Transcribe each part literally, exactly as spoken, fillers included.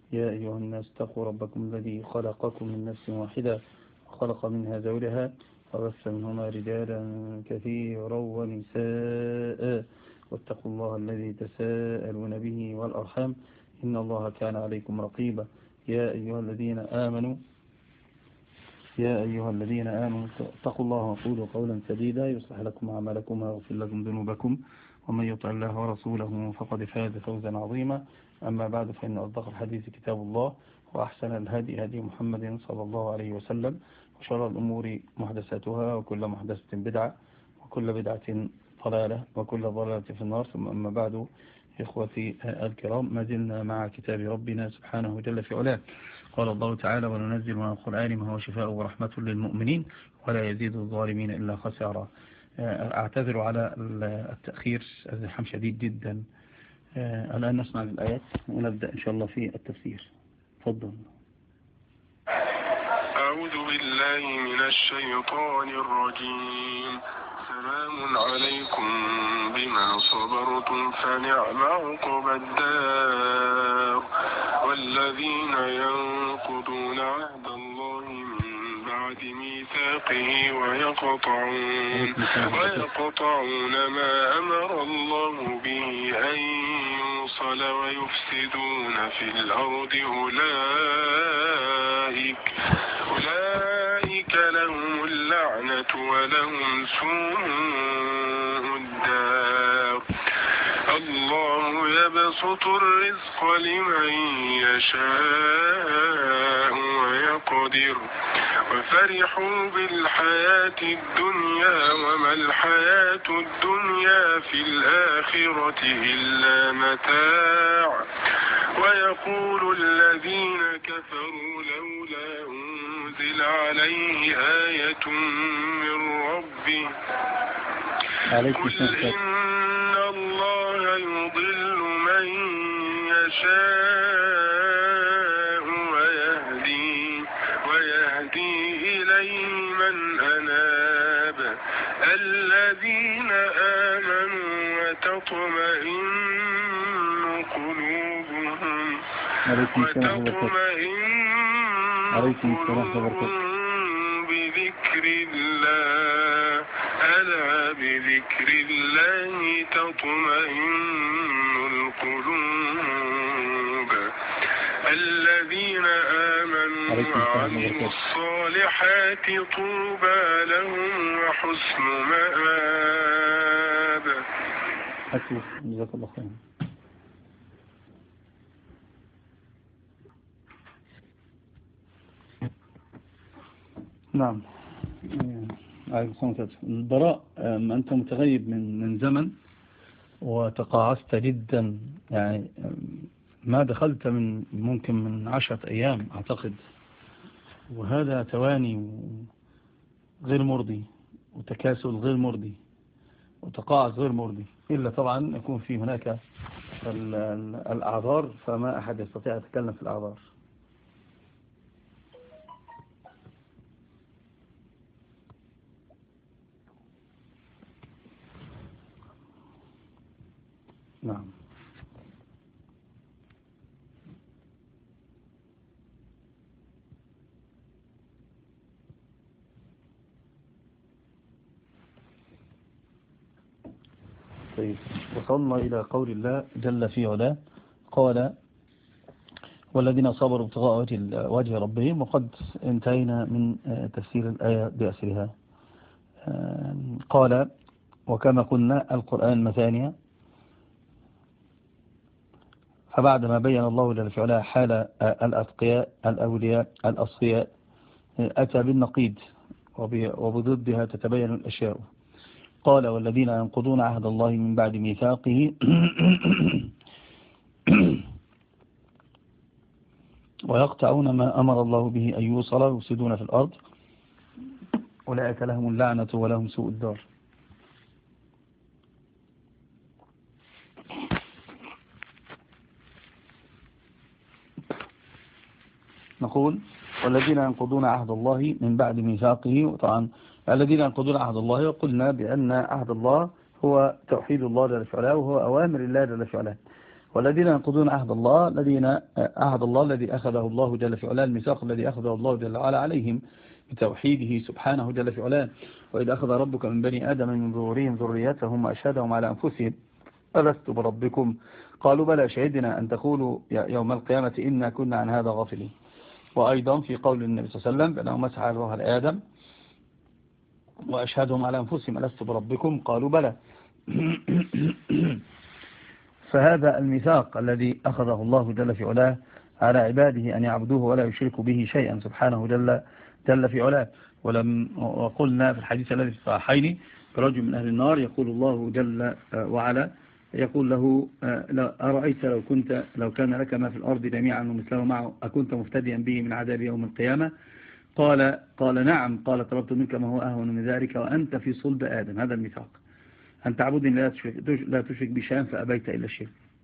يا أيها الناس اتقوا ربكم الذي خلقكم من نفس واحدة وخلق منها زوجها وبث منهما رجالا كثيرا ونساء واتقوا الله الذي تساءلون به والأرحام إن الله كان عليكم رقيبا. يا أيها الذين آمنوا يا أيها الذين آمنوا اتقوا الله وقولوا قولا سديدا يصلح لكم أعمالكم ويغفر لكم ذنوبكم ومن يطع الله ورسوله فقد فاز فوزا عظيما. أما بعد فإن أصدق الحديث كتاب الله وأحسن الهدي هدي محمد صلى الله عليه وسلم وشر الأمور محدثاتها وكل محدثة بدعة وكل بدعة ضلالة وكل ضلالة في النار. ثم أما بعد إخوتي الكرام ما زلنا مع كتاب ربنا سبحانه جل في علاه. قال الله تعالى وننزل من القرآن ما هو شفاء ورحمة للمؤمنين ولا يزيد الظالمين إلا خسارا. أعتذر على التأخير، الزحام شديد جدا. الآن نسمع الآيات ونبدأ إن شاء الله في التفسير. تفضل. أعوذ بالله من الشيطان الرجيم. سلام عليكم بما صبرتم فنعم عقب الدار. والذين ينقضون عهد الله من بعد ميثاقه ويقطعون ويقطعون ما أمر الله به أن يوصل ويفسدون في الأرض أولئك أولئك لهم اللعنة ولهم سوء الدار. الله يبسط الرزق لمن يشاء ويقدر وفرحوا بالحياة الدنيا وما الحياة الدنيا في الآخرة إلا متاع. ويقول الذين كفروا لولا أنزل عليه آية من ربه قل إن الله يضل من يشاء ويهدي ويهدي إليه من أناب. الذين آمنوا وتطمئن قلوبهم وتطمئن قلوبهم بذكر الله ألا بذكر الله تطمئن القلوب. الذين آمنوا وعملوا الصالحات طوبى لهم وحسن مآب. جزاك الله خيرا. نعم. البراء، أنت متغيب من من زمن وتقاعست جدا، يعني ما دخلت من ممكن من عشرة أيام أعتقد، وهذا تواني غير مرضي وتكاسل غير مرضي وتقاعس غير مرضي، إلا طبعا يكون في هناك الأعذار، فما أحد يستطيع يتكلم في الأعذار. نعم. طيب، وصلنا إلى قول الله جل في علاه. قال والذين صبروا ابتغاء وجه ربهم، وقد انتهينا من تفسير الآية بأسرها. قال وكما قلنا القرآن مثانية، فبعدما بين الله جل في علاه حال الأتقياء الأولياء الأصفياء أتى بالنقيض وبضدها تتبين الأشياء. قال والذين ينقضون عهد الله من بعد ميثاقه ويقطعون ما أمر الله به أن يوصل ويفسدون في الأرض أولئك لهم اللعنة ولهم سوء الدار. نقول والذين ينقضون عهد الله من بعد ميثاقه. وطبعا الذين ينقضون عهد الله، وقلنا بأن عهد الله هو توحيد الله جل وعلا وهو أوامر الله جل وعلا. والذين ينقضون عهد الله الذين عهد الله الذي أخذه الله جل في علاه، الميثاق الذي أخذه الله جل وعلا عليهم بتوحيده سبحانه جل في علاه. وإذا أخذ ربك من بني آدم من ظهورهم ذريتهم وأشهدهم على أنفسهم ألست بربكم قالوا بلى شهدنا أن تقولوا يوم القيامة إنا كنا عن هذا غافلين. وأيضا في قول النبي صلى الله عليه وسلم بأنه مسح على ظهر آدم وأشهدهم على أنفسهم ألست بربكم قالوا بلى. فهذا الميثاق الذي أخذه الله جل في علاه على عباده أن يعبدوه ولا يشركوا به شيئا سبحانه جل, جل في علاه. ولم وقلنا في الحديث الذي في الصحيحين رجل من أهل النار يقول الله جل وعلا يقول له أرأيت لو كنت لو كان لك ما في الأرض جميعا ومثله معه أكنت مفتديا به من عذاب يوم القيامة؟ قال قال نعم. قال طلبت منك ما هو أهون من ذلك وأنت في صلب آدم. هذا الميثاق أن تعبدني لا تشرك, لا تشرك بشيئا فأبيت إلا الشرك.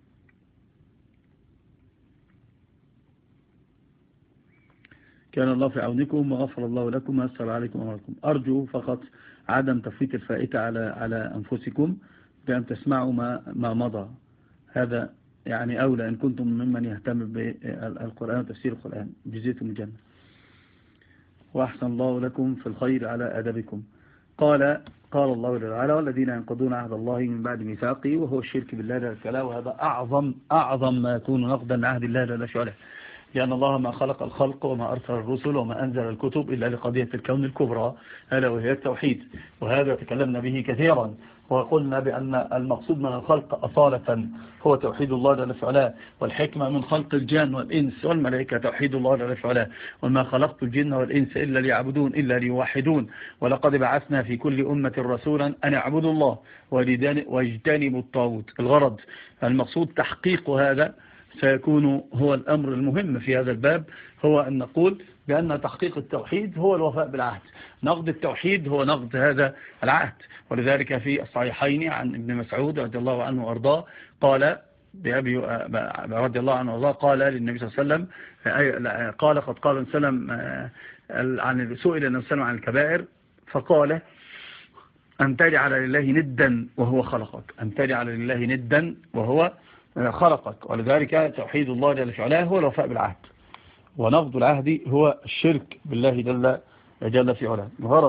كان الله في عونكم وغفر الله لكم ويسر عليكم أمركم. أرجو فقط عدم تفويت الفائتة على على أنفسكم بأن تسمعوا ما ما مضى. هذا يعني أولى إن كنتم ممن يهتم بالقرآن وتفسير القرآن جزيتم الجنة. وأحسن الله لكم في الخير على أدبكم. قال قال الله تعالى والذين ينقضون عهد الله من بعد ميثاقه وهو الشرك بالله جل وعلا. وهذا أعظم أعظم ما يكون نقضا لعهد الله جل وعلا، لأن الله ما خلق الخلق وما أرسل الرسل وما أنزل الكتب إلا لقضية الكون الكبرى ألا وهي التوحيد. وهذا تكلمنا به كثيرا وقلنا بأن المقصود من الخلق أصالة هو توحيد الله جل وعلا، والحكمة من خلق الجن والإنس والملائكة توحيد الله جل وعلا. وما خلقت الجن والإنس إلا ليعبدون إلا ليوحدون. ولقد بعثنا في كل أمة رسولا أن يعبدوا الله واجتنبوا الطاغوت. الغرض المقصود تحقيق هذا سيكون هو الأمر المهم في هذا الباب، هو أن نقول بأن تحقيق التوحيد هو الوفاء بالعهد. نقض التوحيد هو نقض هذا العهد. ولذلك في الصحيحين عن ابن مسعود رضي الله عنه وأرضاه قال بأبي رضي الله عنه وأرضاه قال للنبي صلى الله عليه وسلم قال قد قال وسلم عن سئل النبي صلى الله عليه وسلم عن الكبائر فقال أن تجعل لله ندا وهو خلقك. أن تجعل لله ندا وهو خلقك. ولذلك توحيد الله جل وعلا هو الوفاء بالعهد، ونقض العهد هو الشرك بالله جل جل في علاه. الغرض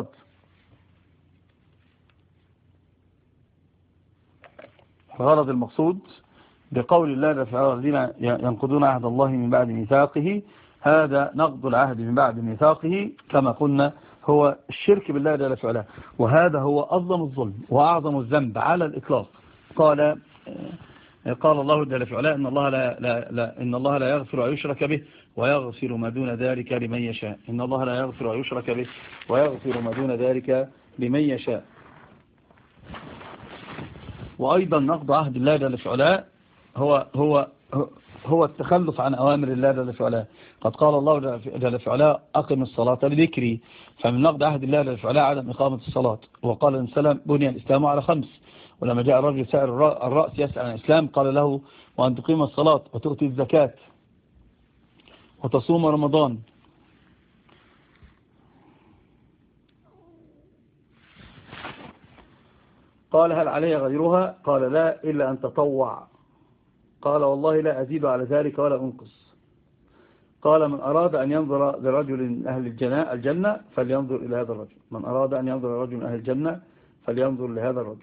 الغرض المقصود بقول الله جل وعلا الذين ينقضون عهد الله من بعد ميثاقه، هذا نقض العهد من بعد ميثاقه كما قلنا هو الشرك بالله جل وعلا. وهذا هو أظلم الظلم وأعظم الذنب على الإطلاق. قال قال الله جل وعلا إن الله لا, لا, لا إن الله لا يغفر أن يشرك به ويغفر ما دون ذلك لمن يشاء. إن الله لا يغفر أن يشرك به ويغفر ما دون ذلك لمن يشاء. وأيضا نقض عهد الله جل وعلا هو هو هو التخلف عن أوامر الله جل وعلا. قد قال الله جل وعلا أقم الصلاة لذكري. فمن نقض عهد الله جل وعلا عدم إقامة الصلاة. وقال النبي صلى الله عليه وسلم بني الإسلام على خمس. ولما جاء الرجل سائر الرأس يسأل عن الإسلام قال له وأن تقيم الصلاة وتؤتي الزكاة وتصوم رمضان. قال هل علي غيرها؟ قال لا إلا أن تطوع. قال والله لا أزيد على ذلك ولا أنقص. قال من أراد أن ينظر لرجل من أهل الجنة فلينظر إلى هذا الرجل. من أراد أن ينظر لرجل من أهل الجنة فلينظر لهذا الرجل.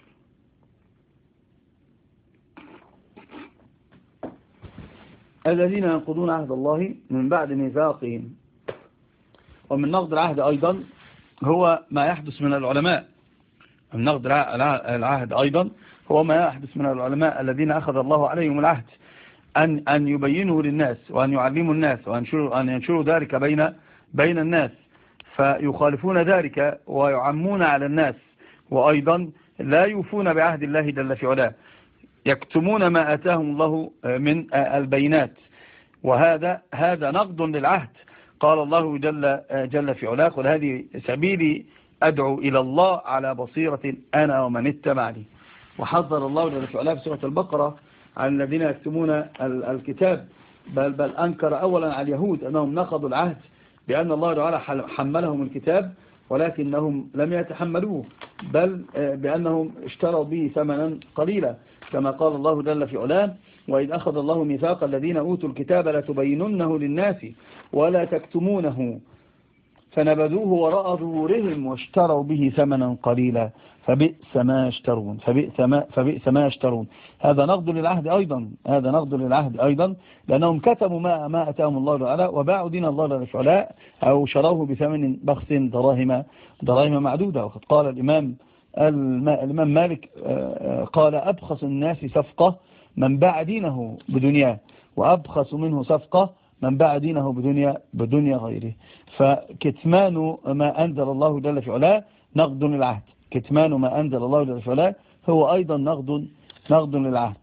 الذين ينقضون عهد الله من بعد ميثاقهم. ومن نقض العهد أيضا هو ما يحدث من العلماء. من نقض العهد أيضا هو ما يحدث من العلماء الذين أخذ الله عليهم العهد أن أن يبينوا للناس وأن يعلموا الناس وأن أن ينشروا ذلك بين بين الناس، فيخالفون ذلك ويعمون على الناس، وأيضا لا يوفون بعهد الله جل في علاه، يكتمون ما آتاهم الله من البينات. وهذا هذا نقض للعهد. قال الله جل جل في علاه قل هذه سبيلي أدعو إلى الله على بصيرة أنا ومن اتبعني. وحذر الله جل في علاه في سورة البقرة عن الذين يكتمون الكتاب، بل بل أنكر أولا على اليهود أنهم نقضوا العهد بأن الله تعالى حملهم الكتاب ولكنهم لم يتحملوه، بل بأنهم اشتروا به ثمنا قليلا، كما قال الله جل في علاه وإذ أخذ الله ميثاق الذين أوتوا الكتاب لتبيننه للناس ولا تكتمونه فنبذوه وراء ظهورهم واشتروا به ثمنا قليلا فبئس ما يشترون فبئس ما, فبئس ما يشترون. هذا نقض للعهد أيضا هذا نقض للعهد أيضا لأنهم كتموا ما, ما أتاهم الله تعالى وباعوا دين الله للفعلاء أو شروه بثمن بخس دراهم دراهم معدودة. وقد قال الإمام الإمام مالك قال أبخس الناس صفقة من باع دينه بدنياه وأبخس منه صفقة من باع دينه بدنيا بدنيا غيره. فكتمان ما أنزل الله جل في علاه نقض للعهد كتمان ما أنزل الله جل في علاه هو أيضا نقض نقض للعهد.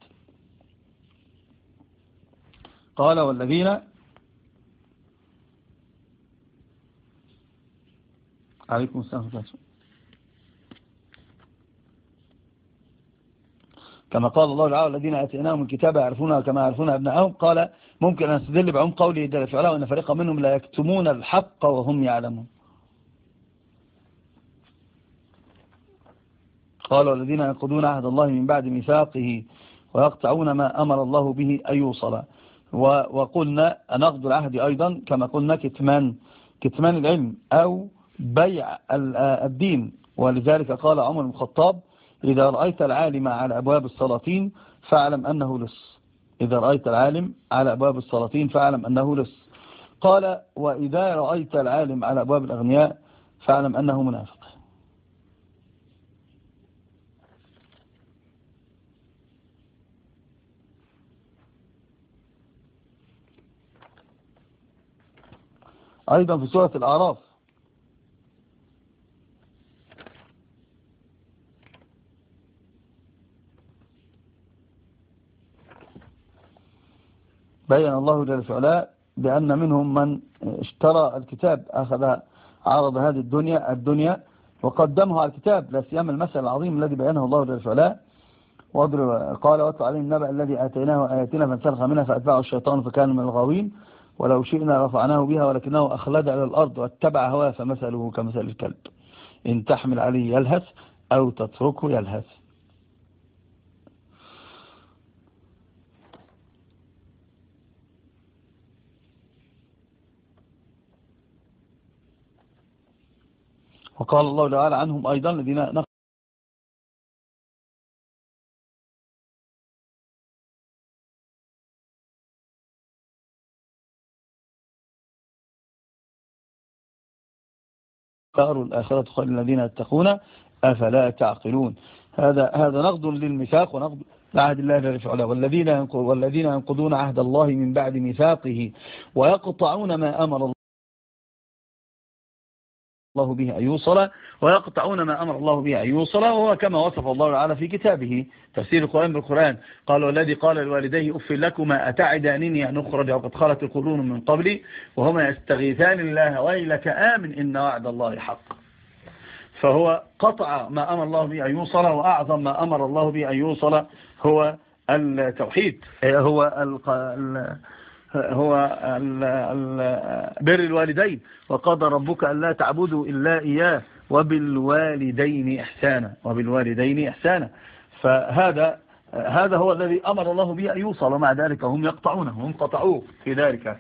قال والذين عليكم السلام عليكم كما قال الله تعالى الذين آتيناهم الكتاب يعرفونها كما يعرفون أبنائهم. قال ممكن أن نستدل بعمق قوله جل في علاه وأن فريقا منهم لا يكتمون الحق وهم يعلمون. قال والذين ينقضون عهد الله من بعد ميثاقه ويقطعون ما أمر الله به أن يوصل. وقلنا نقض العهد أيضا كما قلنا كتمان كتمان العلم أو بيع الدين. ولذلك قال عمر بن الخطاب إذا رأيت العالم على أبواب السلاطين فاعلم أنه لص إذا رأيت العالم على أبواب السلاطين فاعلم أنه لص. قال وإذا رأيت العالم على أبواب الأغنياء فاعلم أنه منافق. أيضا في سورة الأعراف بيّن الله جل في علاه بأن منهم من اشترى الكتاب أخذ عرض هذه الدنيا الدنيا وقدمها على الكتاب لا سيما المثل العظيم الذي بيّنه الله جل في علاه قال واتل عليهم النبأ الذي آتيناه آياتنا فانسلخ منها فأتبعه الشيطان فكان من الغاوين ولو شئنا رفعناه بها ولكنه أخلد على الأرض واتبع هواه فمثله كمثل الكلب إن تحمل عليه يلهث أو تتركه يلهث. وقال الله تعالى عنهم أيضا الذين نقلوا الآخرة خير الذين يتقون أفلا تعقلون. هذا هذا نقض للميثاق ونقض لعهد الله جل في علاه. والذين والذين ينقضون عهد الله من بعد ميثاقه ويقطعون ما أمر الله الله به أن يوصل ويقطعون ما أمر الله به أن يوصل وهو كما وصف الله تعالى في كتابه تفسير القرآن بالقرآن. قال والذي قال لوالديه أف لكما أتعدانني أن أخرج وقد خلت القرون من قبلي وهما يستغيثان الله ويلك آمن إن وعد الله حق. فهو قطع ما أمر الله به أن يوصل وأعظم ما أمر الله به أن يوصل هو التوحيد هو ال هو بر الوالدين وقضى ربك ألا تعبدوا إلا إياه وبالوالدين إحسانا وبالوالدين إحسانا. فهذا هذا هو الذي أمر الله به أن يوصل ومع ذلك هم يقطعونه هم قطعوه في ذلك.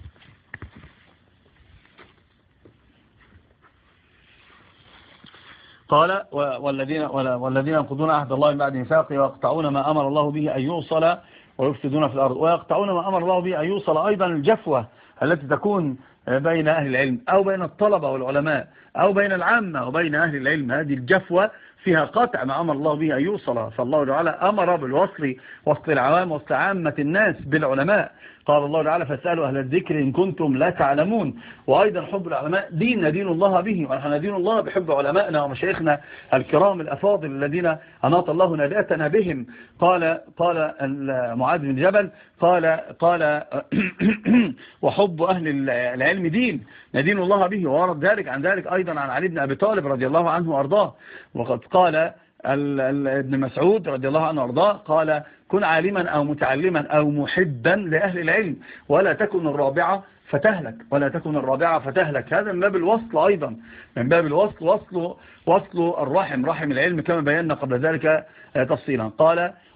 قال والذين والذين ينقضون عهد الله من بعد ميثاقه ويقطعون ما أمر الله به أن يوصل ويفسدون في الأرض ويقطعون ما أمر الله به أن يوصل. أيضا الجفوة التي تكون بين أهل العلم أو بين الطلبة والعلماء أو بين العامة وبين أهل العلم هذه الجفوة فيها قطع ما أمر الله به أن يوصل. فالله تعالى أمر بالوصل وصل العوام وصل عامة الناس بالعلماء. قال الله تعالى فاسألوا أهل الذكر إن كنتم لا تعلمون. وأيضا حب العلماء دين ندين الله به ونحن ندين الله بحب علمائنا ومشايخنا الكرام الأفاضل الذين أناط الله ناداتنا بهم. قال قال معاذ بن جبل قال قال وحب أهل العلم دين ندين الله به. وورد ذلك عن ذلك أيضا عن علي بن أبي طالب رضي الله عنه وأرضاه. وقد قال ابن مسعود رضي الله عنه وأرضاه قال كن عالما أو متعلما أو محبا لأهل العلم ولا تكن الرابعة فتهلك ولا تكن الرابعة فتهلك. هذا من باب الوصل أيضا من باب الوصل وصل وصل الرحم رحم العلم كما بينا قبل ذلك تفصيلا. قال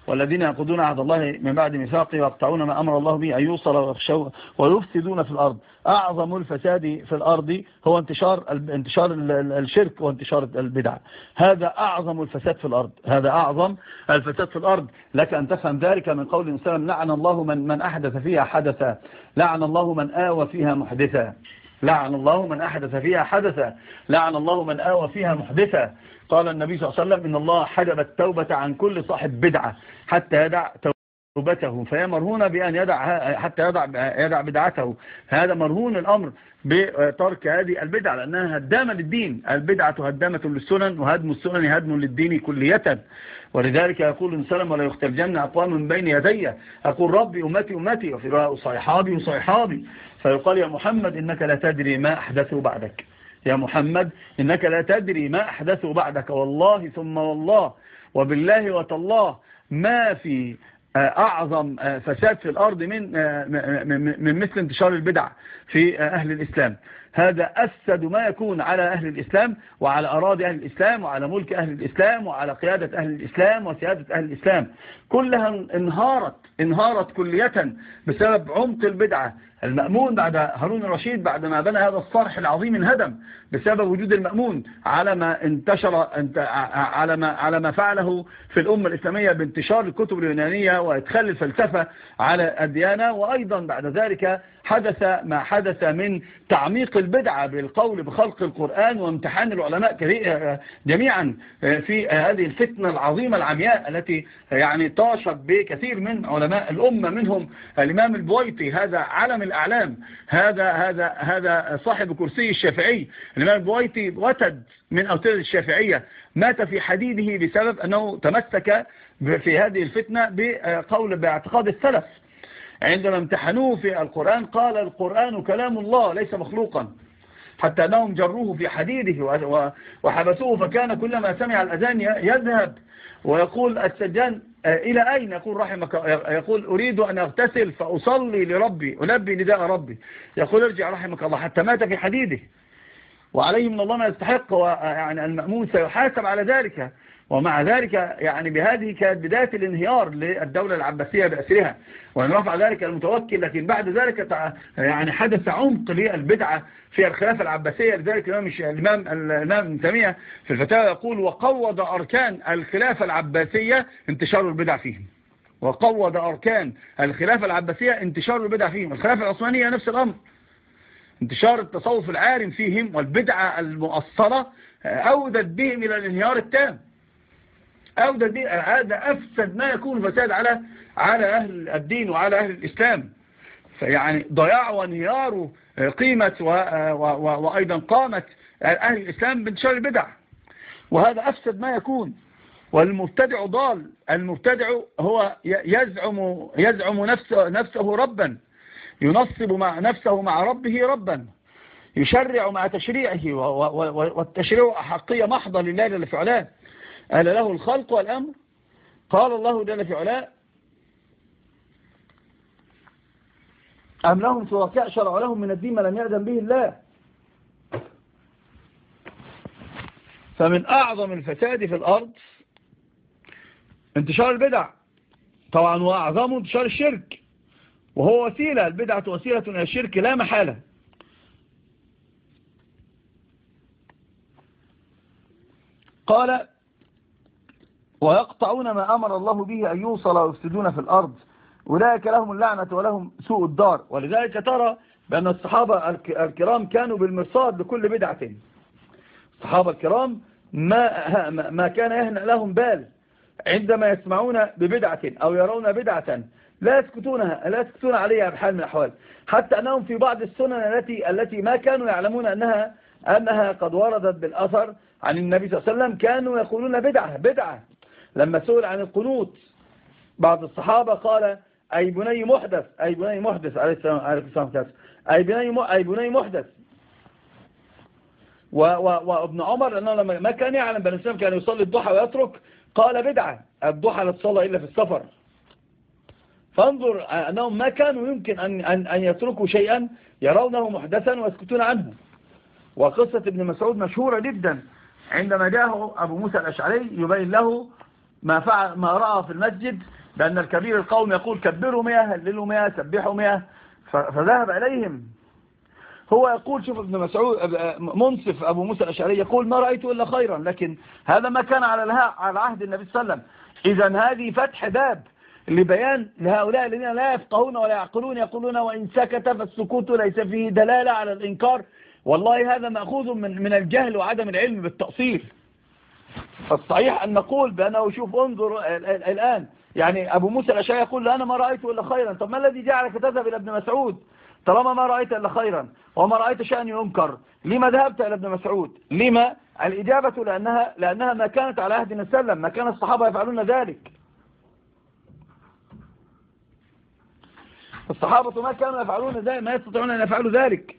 والذين ينقضون عهد الله من بعد ميثاقه ويقطعون ما أمر الله به أن يوصل ويفسدون في الأرض. أعظم الفساد في الأرض هو انتشار انتشار الشرك وانتشار البدع. هذا أعظم الفساد في الأرض، هذا أعظم الفساد في الأرض. لك أن تفهم ذلك من قول النبي صلى الله عليه وسلم: لعن الله من من أحدث فيها حدثا، لعن الله من آوى فيها محدثا، لعن الله من أحدث فيها حدثا، لعن الله من آوى فيها محدثا. قال النبي صلى الله عليه وسلم: إن الله حجب التوبة عن كل صاحب بدعة حتى يدع توبته، فهي مرهونة بأن يدع حتى يدع يدع بدعته. هذا مرهون الأمر بترك هذه البدعة، لأنها هدامة للدين. البدعة هدامة للسنن، وهدم السنن هدم للدين كلية. ولذلك يقول النبي صلى الله عليه وسلم: ولا يختلجن أقوام من بين يدي أقول ربي أمتي أمتي وفي صيحابي وصيحابي، فيقال: يا محمد إنك لا تدري ما أحدثوا بعدك، يا محمد إنك لا تدري ما أحدثوا بعدك، والله ثم والله وبالله وتالله ما في أعظم فساد في الأرض من من مثل انتشار البدع في أهل الإسلام. هذا أفسد ما يكون على أهل الإسلام وعلى أراضي أهل الإسلام وعلى ملك أهل الإسلام وعلى قيادة أهل الإسلام وسيادة أهل الإسلام. كلها انهارت انهارت كلية بسبب عمق البدعة. المأمون بعد هارون الرشيد بعد ما بنى هذا الصرح العظيم انهدم بسبب وجود المأمون على ما انتشر على ما على ما فعله في الأمة الإسلامية بانتشار الكتب اليونانية وإدخال الفلسفة على الديانة. وأيضا بعد ذلك حدث ما حدث من تعميق البدعة بالقول بخلق القرآن وامتحان العلماء جميعا في هذه الفتنة العظيمة العمياء التي يعني طاشت بكثير من علماء الأمة، منهم الإمام البويطي، هذا علم الأعلام، هذا هذا هذا صاحب كرسي الشافعي. الإمام البويطي وتد من أوتاد الشافعية، مات في حديده بسبب أنه تمسك في هذه الفتنة بقول باعتقاد السلف. عندما امتحنوه في القرآن قال: القرآن كلام الله ليس مخلوقا، حتى أنهم جروه في حديده وحبسوه، فكان كلما سمع الأذان يذهب ويقول: السجان إلى أين؟ يقول رحمك يقول: أريد أن أغتسل فأصلي لربي ألبي نداء ربي. يقول: ارجع رحمك الله، حتى مات في حديده. وعليه من الله ما يستحق، ويعني المأمون سيحاسب على ذلك. ومع ذلك يعني بهذه كانت بداية الانهيار للدولة العباسية بأسرها، وأن رفع ذلك المتوكل. لكن بعد ذلك يعني حدث عمق للبدعة في الخلافة العباسية. لذلك الإمام الإمام ابن تيمية في الفتاوى يقول: وقوض أركان الخلافة العباسية انتشار البدع فيهم، وقوض أركان الخلافة العباسية انتشار البدع فيهم. الخلافة العثمانية نفس الأمر، انتشار التصوف العارم فيهم والبدعة المؤصلة أودت بهم إلى الانهيار التام. أودت بهم. هذا أفسد ما يكون فساد على على أهل الدين وعلى أهل الإسلام. فيعني ضياع وانهيار قيمة و و و وأيضا قامت أهل الإسلام بانتشار البدع، وهذا أفسد ما يكون. والمبتدع ضال. المبتدع هو يزعم يزعم نفسه, نفسه ربا، ينصب مع نفسه مع ربه ربا، يشرع مع تشريعه، والتشريع أحقية محضة لله جل في علاه. قال له الخلق والأمر. قال الله جل في علاه: أم لهم شركاء شرعوا لهم من الدين ما لم يأذن به الله. فمن أعظم الفساد في الأرض انتشار البدع طبعا، وأعظمه انتشار الشرك، وهو وسيلة. البدعة وسيلة إلى الشرك لا محالة. قال: ويقطعون ما أمر الله به أن يوصل ويفسدون في الأرض أولئك لهم اللعنة ولهم سوء الدار. ولذلك ترى بأن الصحابة الكرام كانوا بالمرصاد لكل بدعة. الصحابة الكرام ما, ما كان يهنأ لهم بال عندما يسمعون ببدعة أو يرون بدعة لا يسكتونها لا يسكتون عليها بحال من الأحوال، حتى أنهم في بعض السنن التي التي ما كانوا يعلمون أنها أنها قد وردت بالأثر عن النبي صلى الله عليه وسلم كانوا يقولون بدعة بدعة. لما سئل عن القنوت بعض الصحابة قال: أي بني محدث أي بني محدث عليه السلام عليه السلام أي بني أي بني محدث. وابن عمر لأنه لما ما كان يعلم بأن الإسلام كان يصلي الضحى ويترك قال: بدعة، الضحى لا تصلى إلا في السفر. فانظر أنهم ما كانوا يمكن أن أن أن يتركوا شيئا يرونه محدثا ويسكتون عنه. وقصة ابن مسعود مشهورة جدا، عندما جاءه أبو موسى الأشعري يبين له ما فعل ما رأى في المسجد بأن الكبير القوم يقول كبروا مئة هللوا مئة سبحوا مئة، فذهب إليهم. هو يقول شوف ابن مسعود منصف أبو موسى الأشعري يقول ما رأيت إلا خيرا، لكن هذا ما كان على على عهد النبي صلى الله عليه وسلم. إذن هذه فتح باب لبيان لهؤلاء الذين لا يفقهون ولا يعقلون، يقولون وإن سكت فالسكوت ليس فيه دلالة على الإنكار. والله هذا مأخوذ من من الجهل وعدم العلم بالتأصيل. فالصحيح أن نقول بأنه شوف انظر الآن، يعني أبو موسى الأشعري يقول أنا ما رأيت إلا خيرا. طب ما الذي جعلك تذهب إلى ابن مسعود طالما ما رأيت إلا خيرا وما رأيت شأن ينكر؟ لما ذهبت إلى ابن مسعود؟ لما؟ الإجابة لأنها, لأنها ما كانت على عهد النبي صلى الله عليه وسلم، ما كان الصحابة يفعلون ذلك. الصحابة ما كانوا يفعلون ذلك، ما يستطيعون أن يفعلوا ذلك.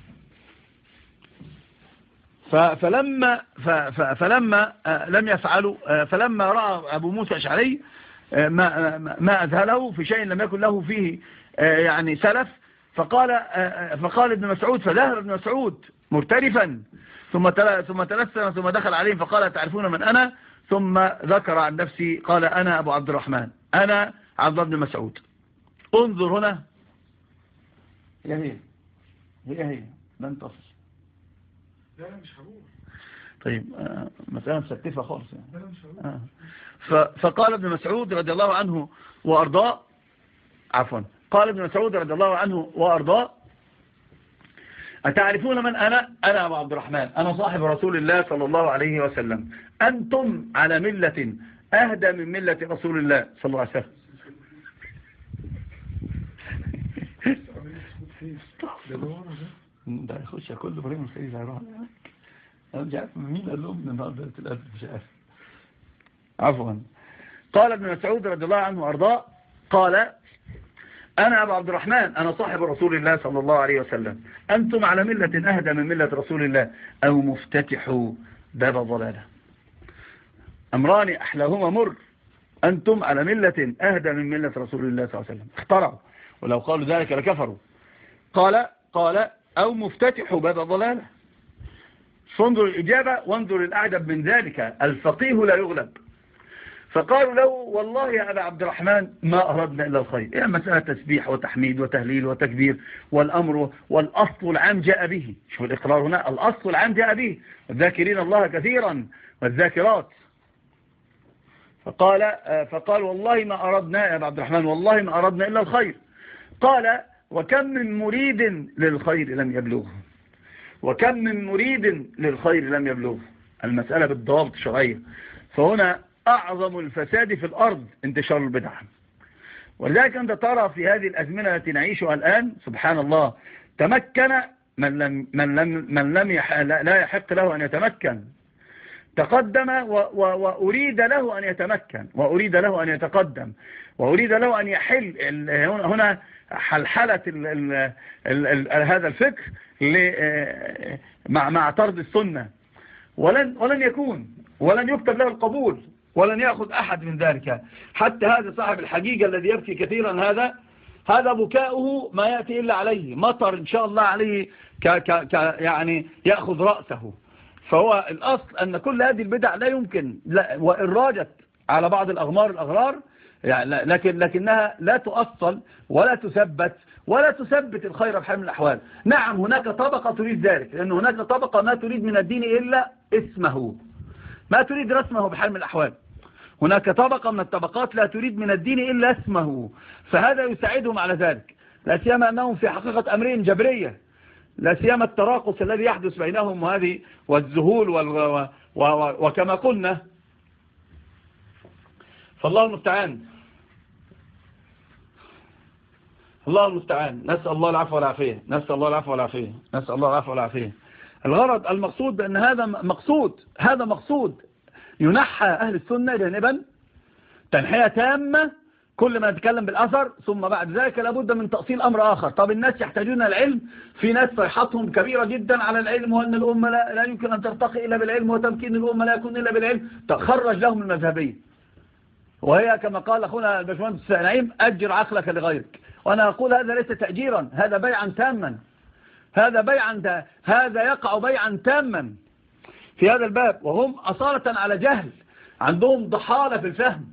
فلما فلما لم يفعلوا، فلما رأى أبو موسى الأشعري ما ما أذهله في شيء لم يكن له فيه يعني سلف، فقال فقال ابن مسعود، فذهب ابن مسعود مرترفا ثم ثم تلثم ثم دخل عليهم فقال تعرفون من أنا؟ ثم ذكر عن نفسي قال أنا أبو عبد الرحمن، أنا عبد الله بن مسعود. انظر هنا، هي هي هي هي لن تصل. لا لا مش هقول. طيب آه مسألة مستفة خالص يعني. لا لا مش هقول. آه. فقال ابن مسعود رضي الله عنه وأرضاه، عفوا قال ابن مسعود رضي الله عنه وأرضاه أتعرفون من أنا؟ أنا أبو عبد الرحمن، أنا صاحب رسول الله صلى الله عليه وسلم، أنتم على ملة أهدى من ملة رسول الله صلى الله عليه وسلم. ده يخش كل ابراهيم الخليل هيروح. انا مش عارف مين قال لهم النهارده القلب مش عارف. عفوا. قال ابن مسعود رضي الله عنه وارضاه قال انا ابو عبد الرحمن، انا صاحب رسول الله صلى الله عليه وسلم، انتم على ملة اهدى من ملة رسول الله او مفتتحوا باب ضلاله. امران احلاهما مر، انتم على ملة اهدى من ملة رسول الله صلى الله عليه وسلم. اخترعوا، ولو قالوا ذلك لكفروا. قال قال أو مفتتح باب ضلالة. فانظر الإجابة وانظر الأعجب من ذلك، الفقيه لا يغلب. فقالوا له والله يا أبا عبد الرحمن ما أردنا إلا الخير، يعني مسألة تسبيح وتحميد وتهليل وتكبير، والأمر والأصل العام جاء به. شوف الإقرار هنا، الأصل العام جاء به، والذاكرين الله كثيرا والذاكرات. فقال فقال والله ما أردنا يا أبا عبد الرحمن، والله ما أردنا إلا الخير. قال وكم من مريد للخير لم يبلغه، وكم من مريد للخير لم يبلغه. المسألة بالضوابط الشرعية. فهنا أعظم الفساد في الأرض انتشار البدع. ولذلك أنت ترى في هذه الأزمنة التي نعيشها الآن سبحان الله تمكن من لم, من لم, من لم يح لا يحق له أن يتمكن، تقدم و و وأريد له أن يتمكن، وأريد له أن يتقدم، وأريد له أن يحل هنا حلحلة ال ال ال ال هذا الفكر مع مع طرد السنة. ولن ولن يكون ولن يكتب له القبول، ولن يأخذ أحد من ذلك. حتى هذا صاحب الحقيقة الذي يبكي كثيرا، هذا هذا بكاؤه ما يأتي إلا عليه مطر إن شاء الله عليه ك ك ك يعني يأخذ رأسه. فهو الأصل أن كل هذه البدع لا يمكن، لا وإن راجت على بعض الأغمار الأغرار يعني، لكن لكنها لا تؤصل ولا تثبت ولا تثبت الخير بحال من الأحوال. نعم هناك طبقة تريد ذلك، لأن هناك طبقة ما تريد من الدين إلا اسمه، ما تريد رسمه بحال من الأحوال. هناك طبقة من الطبقات لا تريد من الدين إلا اسمه، فهذا يساعدهم على ذلك، لا سيما أنهم في حقيقة أمرين جبرية، لا سيما التراقص الذي يحدث بينهم وهذه والذهول وال... وكما قلنا. فالله المستعان، الله المستعان. نسأل الله العفو والعافية، نسأل الله العفو والعافية، نسأل الله العفو والعافية. الغرض المقصود بأن هذا مقصود، هذا مقصود ينحى أهل السنة جانبا تنحية تامة، كل ما نتكلم بالأثر، ثم بعد ذلك لابد من تأصيل أمر آخر. طب الناس يحتاجون العلم، في ناس صيحتهم كبيرة جدا على العلم، وأن الأمة لا, لا يمكن أن ترتقي إلا بالعلم، وتمكين الأمة لا يكون إلا بالعلم، تخرج لهم المذهبية. وهي كما قال أخونا الباشمهندس نعيم أجر عقلك لغيرك. وأنا أقول هذا ليس تأجيرا، هذا بيعا تاما، هذا بيعا هذا يقع بيعا تاما في هذا الباب، وهم أصالة على جهل، عندهم ضحالة في الفهم.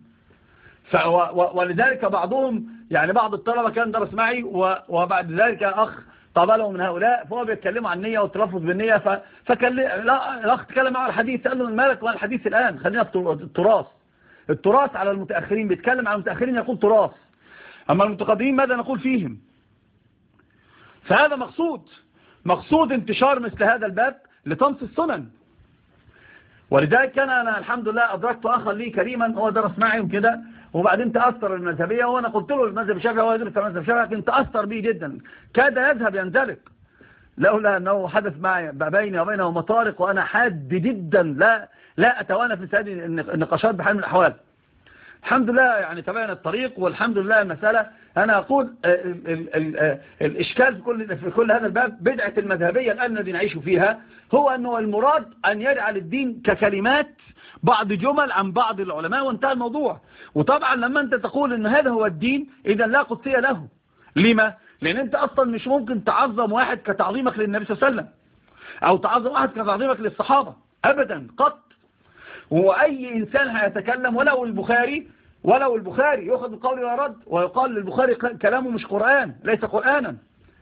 ولذلك بعضهم يعني بعض الطلبة كان درس معي وبعد ذلك أخ قابله من هؤلاء فهو بيتكلموا عن النية والتلفظ بالنية فكان الأخ تكلم معه الحديث قال له من مالك وعن الحديث الآن خلينا التراث التراث على المتأخرين بيتكلم عن المتأخرين يقول تراث أما المتقدمين ماذا نقول فيهم. فهذا مقصود مقصود انتشار مثل هذا الباب لطمس السنن. ولذلك كان أنا الحمد لله أدركت أخا لي كريما هو درس معي كده وبعدين تأثر المذهبية وأنا قلت له المذهب الشافعي هو يدرس المذهب الشافعي لكن تأثر به جدا كاد يذهب ينزلق لولا أنه حدث معي بيني وبينه مطارق وأنا حاد جدا لا لا أتوانى في هذه النقاشات بحال من الأحوال. الحمد لله يعني تبين الطريق والحمد لله المسألة. أنا أقول ال ال ال الإشكال في كل, في كل هذا الباب بدعة المذهبية الآن الذي نعيش فيها هو أنه المراد أن يجعل الدين ككلمات بعض جمل عن بعض العلماء وانتهى الموضوع. وطبعا لما أنت تقول أن هذا هو الدين إذا لا قدسية له. لما؟ لأن أنت أصلا مش ممكن تعظم واحد كتعظيمك للنبي صلى الله عليه وسلم أو تعظم واحد كتعظيمك للصحابة أبدا قط. وأي إنسان هيتكلم ولو البخاري ولو البخاري يأخذ القول ولا رد ويقال للبخاري كلامه مش قرآن ليس قرآنا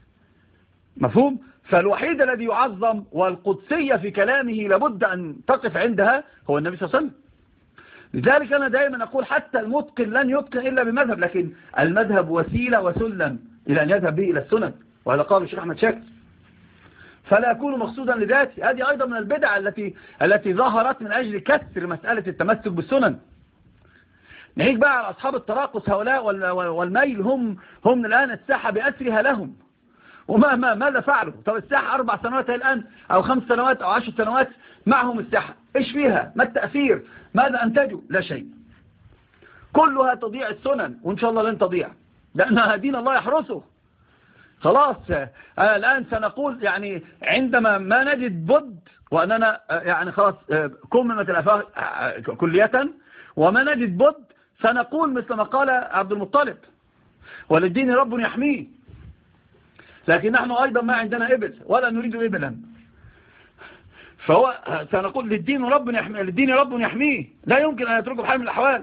مفهوم. فالوحيد الذي يعظم والقدسية في كلامه لابد أن تقف عندها هو النبي صلى الله عليه وسلم. لذلك أنا دائما أقول حتى المتقن لن يتقن إلا بمذهب لكن المذهب وسيلة وسلم إلى أن يذهب به إلى السنن وهذا قال الشيخ أحمد شاكر فلا يكون مقصودا لذاته. هذه أيضا من البدع التي التي ظهرت من أجل كسر مسألة التمسك بالسنن. نهيك بقى على أصحاب التراقص هؤلاء والميل هم هم الآن الساحة بأسرها لهم وما ما ماذا فعلوا؟ طب الساحة أربع سنوات الآن أو خمس سنوات أو عشر سنوات معهم الساحة إيش فيها؟ ما التأثير؟ ماذا أنتجوا؟ لا شيء. كلها تضيع السنن وإن شاء الله لن تضيع لأنها دين الله يحرسه. خلاص آه الآن سنقول يعني عندما ما نجد بد وأننا آه يعني خلاص آه كممة الأفاق آه كلية وما نجد بد سنقول مثل ما قال عبد المطلب وللدين رب يحميه. لكن نحن أيضا ما عندنا إبل ولا نريد إبلا فهو سنقول للدين رب يحميه للدين رب يحميه لا يمكن أن يتركه بحال من الأحوال.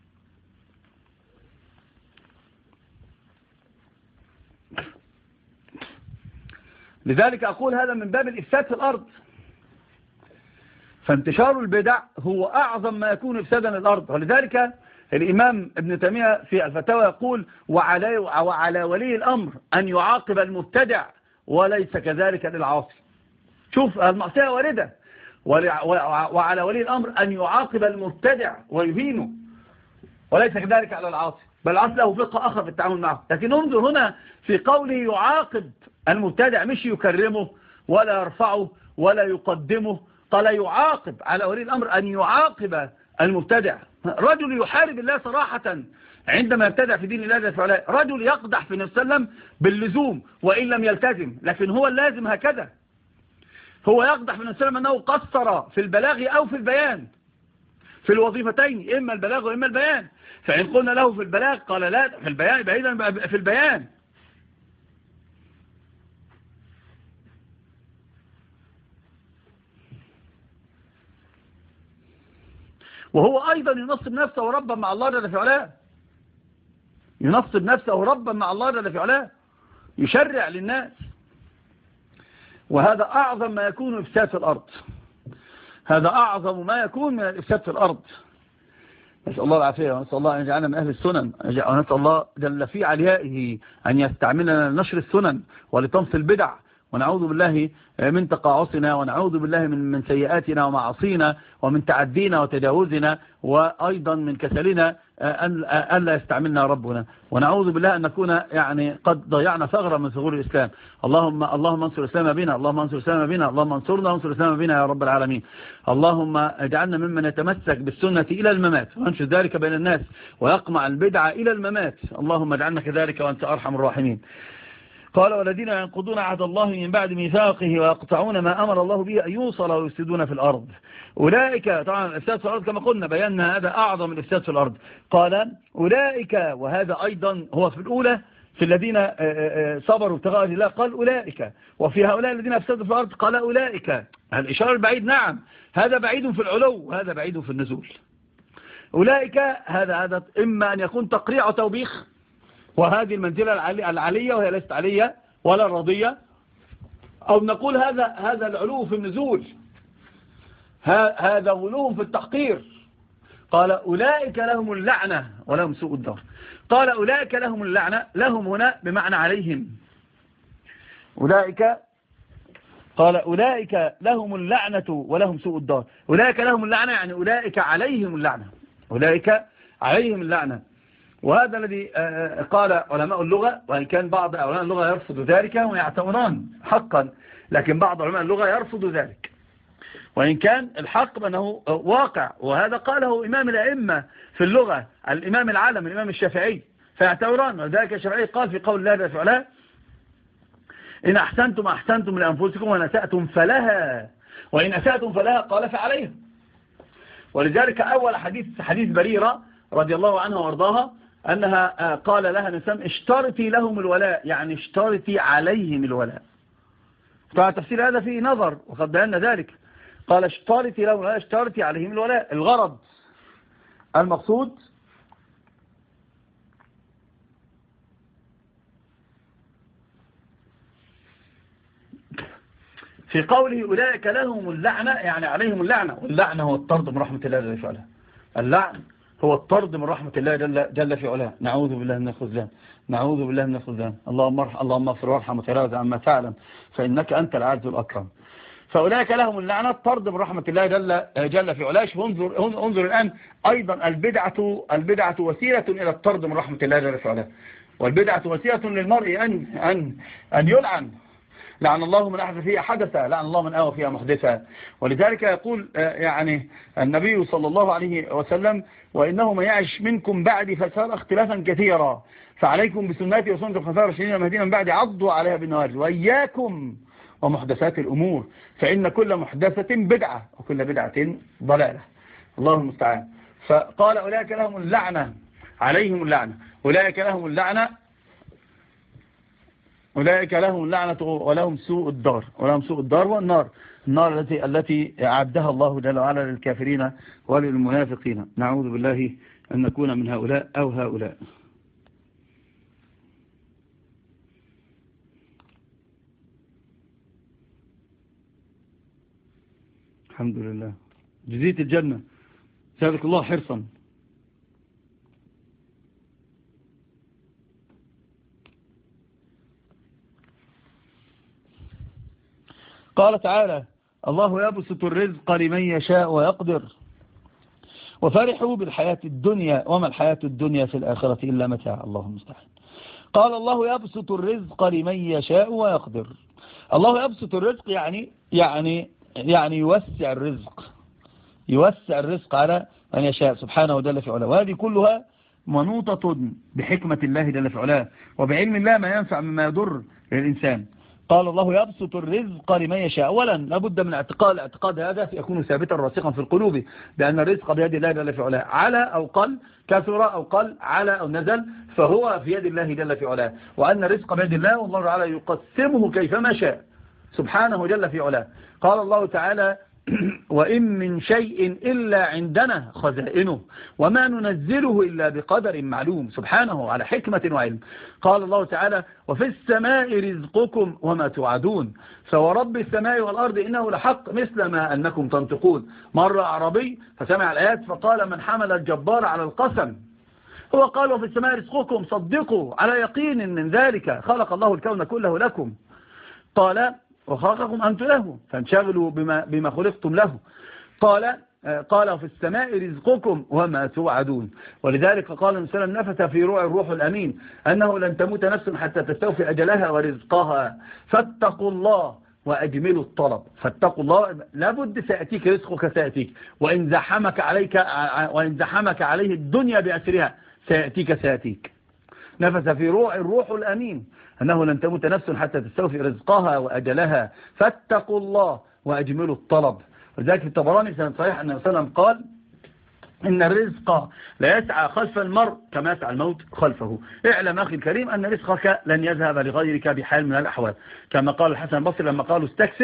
لذلك أقول هذا من باب الإفساد في الأرض. فانتشار البدع هو أعظم ما يكون إفسادا الأرض. ولذلك الإمام ابن تيمية في الفتاوى يقول وعلى, وعلى ولي الأمر أن يعاقب المبتدع وليس كذلك للعاصي. شوف المعصية واردة وعلى ولي الأمر أن يعاقب المبتدع ويهينه وليس كذلك على العاصي بل العاصي له فقه آخر في التعامل معه. لكن انظر هنا في قوله يعاقب المبتدع مش يكرمه ولا يرفعه ولا يقدمه قال يعاقب على ولي الأمر أن يعاقب المبتدع. رجل يحارب الله صراحة عندما يبتدع في دين الله جل وعلا. رجل يقدح في النبي صلى الله عليه وسلم باللزوم وإن لم يلتزم لكن هو اللازم هكذا. هو يقدح في النبي صلى الله عليه وسلم أنه قصر في البلاغ أو في البيان في الوظيفتين إما البلاغ وإما البيان. فإن قلنا له في البلاغ قال لا في البيان بعيدا في البيان. وهو أيضا ينصب نفسه ربا مع الله جل وعلا ينصب نفسه ربا مع الله جل وعلا يشرع للناس. وهذا أعظم ما يكون إفساد في الأرض. هذا أعظم ما يكون من الإفساد في الأرض. نسأل الله العافية ونسأل الله أن يجعلنا من أهل السنن ونسأل الله جل في عليائه أن يستعملنا لنشر السنن ولطمس البدع ونعوذ بالله من تقاعسنا ونعوذ بالله من من سيئاتنا ومعاصينا ومن تعدينا وتجاوزنا وأيضا من كسلنا أن لا يستعملنا ربنا ونعوذ بالله أن نكون يعني قد ضيعنا ثغرة من ثغور الإسلام. اللهم اللهم انصر الإسلام بنا اللهم انصر الإسلام بنا اللهم انصرنا وانصر الإسلام بنا يا رب العالمين. اللهم اجعلنا ممن يتمسك بالسنة إلى الممات وانشر ذلك بين الناس ويقمع البدعة إلى الممات. اللهم اجعلنا كذلك وأنت أرحم الراحمين. قال والذين ينقضون عهد الله من بعد ميثاقه ويقطعون ما أمر الله به أن يوصل ويفسدون في الأرض. أولئك طبعا الإفساد في الأرض كما قلنا بينا هذا أعظم الإفساد في الأرض. قال أولئك وهذا أيضا هو في الأولى في الذين صبروا ابتغاء الله قال أولئك وفي هؤلاء الذين أفسدوا في الأرض قال أولئك. الإشارة البعيد نعم هذا بعيد في العلو وهذا بعيد في النزول. أولئك هذا هذا إما أن يكون تقريع وتوبيخ، وهذه المنزلة العلي العلية وهي ليست علية ولا رضية، أو نقول هذا هذا العلو في النزول، هذا غلو في التحقير. قال أولئك لهم اللعنة ولهم سوء الدار. قال أولئك لهم اللعنة، لهم هنا بمعنى عليهم. أولئك قال أولئك لهم اللعنة ولهم سوء الدار. أولئك لهم اللعنة يعني أولئك عليهم اللعنة، أولئك عليهم اللعنة. وهذا الذي قال علماء اللغة، وإن كان بعض علماء اللغة يرفض ذلك ويعتبران حقا، لكن بعض علماء اللغة يرفض ذلك، وإن كان الحق بأنه واقع. وهذا قاله إمام الأئمة في اللغة، الإمام العالم الإمام الشافعي، فيعتبران. وذلك الشافعي قال في قول الله جل وعلا: إن أحسنتم أحسنتم لأنفسكم وإن أسأتم فلها، وإن أسأتم فلها قال فعليها. ولذلك أول حديث حديث بريرة رضي الله عنها وارضاها أنها قال لها نسام: اشترطي لهم الولاء، يعني اشترطي عليهم الولاء. طبعا تفسير هذا فيه نظر وقد بينا ذلك. قال اشترطي لهم الولاء، اشترطي عليهم الولاء. الغرض المقصود في قوله أولئك لهم اللعنة يعني عليهم اللعنة، واللعنة هو الطرد من رحمة الله جل في علاه. اللعن هو الطرد من رحمة الله جل, جل في علاه. نعوذ بالله من الخذلان، نعوذ بالله من الخذلان. اللهم ارحم، اللهم اغفر وارحم وتجاوز عما تعلم فإنك أنت العز الأكرم. فأولئك لهم اللعنة، طرد من رحمة الله جل, جل في علاه. انظر, انظر الآن أيضا البدعة البدعة وسيلة إلى الطرد من رحمة الله جل في علاه، والبدعة وسيلة للمرء أن, أن, أن يلعن. لعن الله من أحدث فيها حدثا، لعن الله من آوى فيها محدثا. ولذلك يقول يعني النبي صلى الله عليه وسلم: وإنه من يعش منكم بعدي فسار اختلافا كثيرا، فعليكم بسنتي وسنة الخلفاء الراشدين المهديين من بعدي عضوا عليها بالنواجذ، وإياكم ومحدثات الأمور فإن كل محدثة بدعة وكل بدعة ضلالة. الله المستعان. فقال أولئك لهم اللعنة عليهم اللعنة، أولئك لهم اللعنة، أولئك لهم اللعنة ولهم سوء الدار، ولهم سوء الدار والنار، النار التي التي أعدها الله جل وعلا للكافرين وللمنافقين. نعوذ بالله أن نكون من هؤلاء أو هؤلاء. الحمد لله. جزيت الجنة، سابق الله حرصا. قال تعالى: الله يبسط الرزق لمن يشاء ويقدر وفرحوا بالحياة الدنيا وما الحياة الدنيا في الآخرة إلا متاع. الله المستعان. قال: الله يبسط الرزق لمن يشاء ويقدر. الله يبسط الرزق يعني يعني يعني يوسع الرزق، يوسع الرزق على من يشاء سبحانه جل في علاه. وهذه كلها منوطة بحكمة الله جل في علاه وبعلم الله ما ينفع مما يضر للإنسان. قال: الله يبسط الرزق لمن يشاء. أولا لابد من اعتقاد الاعتقاد هذا يكون ثابتا راسخا في القلوب بأن الرزق بيد الله جل في علاه، على أو قل، كثر أو قل، على أو نزل، فهو في يد الله جل في علاه، وأن الرزق بيد الله والله تعالى يقسمه كيفما شاء سبحانه جل في علاه. قال الله تعالى: وإن من شيء إلا عندنا خزائنه وما ننزله إلا بقدر معلوم، سبحانه على حكمة وعلم. قال الله تعالى: وفي السماء رزقكم وما توعدون فورب السماء والأرض إنه لحق مثل ما أنكم تنطقون. مر أعرابي فسمع الآيات فقال: من حمل الجبار على القسم. هو قال: وفي السماء رزقكم، صدقوا على يقين من ذلك، خلق الله الكون كله لكم. قال: وخلقكم أنتم له فانشغلوا بما, بما خلقتم له. قال قال: في السماء رزقكم وما توعدون. ولذلك قال النبي صلى الله عليه وسلم: نفث في روع الروح الأمين أنه لن تموت نفس حتى تستوفي أجلها ورزقها فاتقوا الله وأجملوا الطلب. فاتقوا الله، لابد سيأتيك رزقك، سيأتيك وإن زحمك عليك وإن زحمك عليه الدنيا بأسرها سيأتيك سيأتيك. نفث في روع الروح الأمين أنه لن تموت نفس حتى تستوفي رزقها وأجلها فاتقوا الله وأجملوا الطلب. ولذلك في الطبراني سنة صحيح أن النبي قال: إن الرزق لا يسعى خلف المرء كما يسعى الموت خلفه. اعلم أخي الكريم أن رزقك لن يذهب لغيرك بحال من الأحوال، كما قال الحسن البصري لما قالوا استكثر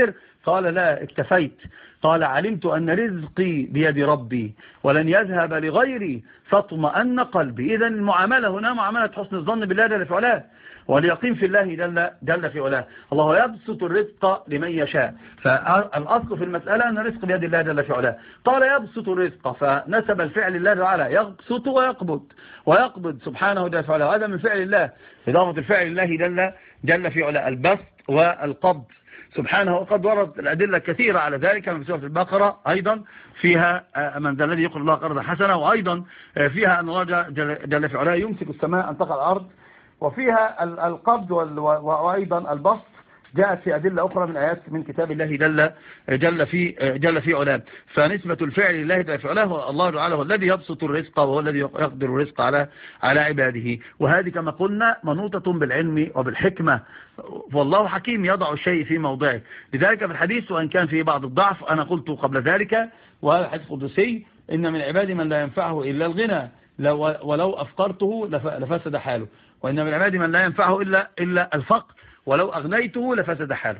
قال لا اكتفيت. قال علمت أن رزقي بيد ربي ولن يذهب لغيري فاطمأن قلبي. إذن المعاملة هنا معاملة حسن الظن بالله جل في علاه واليقين في الله جل, جل في علاه. الله يبسط الرزق لمن يشاء، فالأصل في المسألة أن الرزق بيد الله جل في علاه. قال يبسط الرزق، فنسب الفعل لله تعالى، يبسط ويقبض ويقبض سبحانه جل في علاه، هذا من فعل الله، إضافة الفعل لله جل, جل في علاه، البسط والقبض سبحانه. وقد وردت الأدلة كثيرة على ذلك من سورة البقرة أيضا فيها من ذا الذي يقرض الله قرضا حسنا، وأيضا فيها أن الله جل, جل في علاه يمسك السماء أن تقع الأرض، وفيها القبض وأيضا البسط جاءت في أدلة أخرى من آيات من كتاب الله جل, جل في جل في علاه. فنسبة الفعل لله جل في علاه، الله تعالى هو الذي يبسط الرزق وهو الذي يقدر الرزق على على عباده. وهذه كما قلنا منوطة بالعلم وبالحكمة، والله حكيم يضع الشيء في موضعه. لذلك في الحديث وإن كان فيه بعض الضعف أنا قلت قبل ذلك، وهذا حديث قدسي، إن من عبادي من لا ينفعه إلا الغنى ولو أفقرته لفسد حاله، وإن من عبادي من لا ينفعه إلا, إلا الفقر ولو أغنيته لفسد حاله.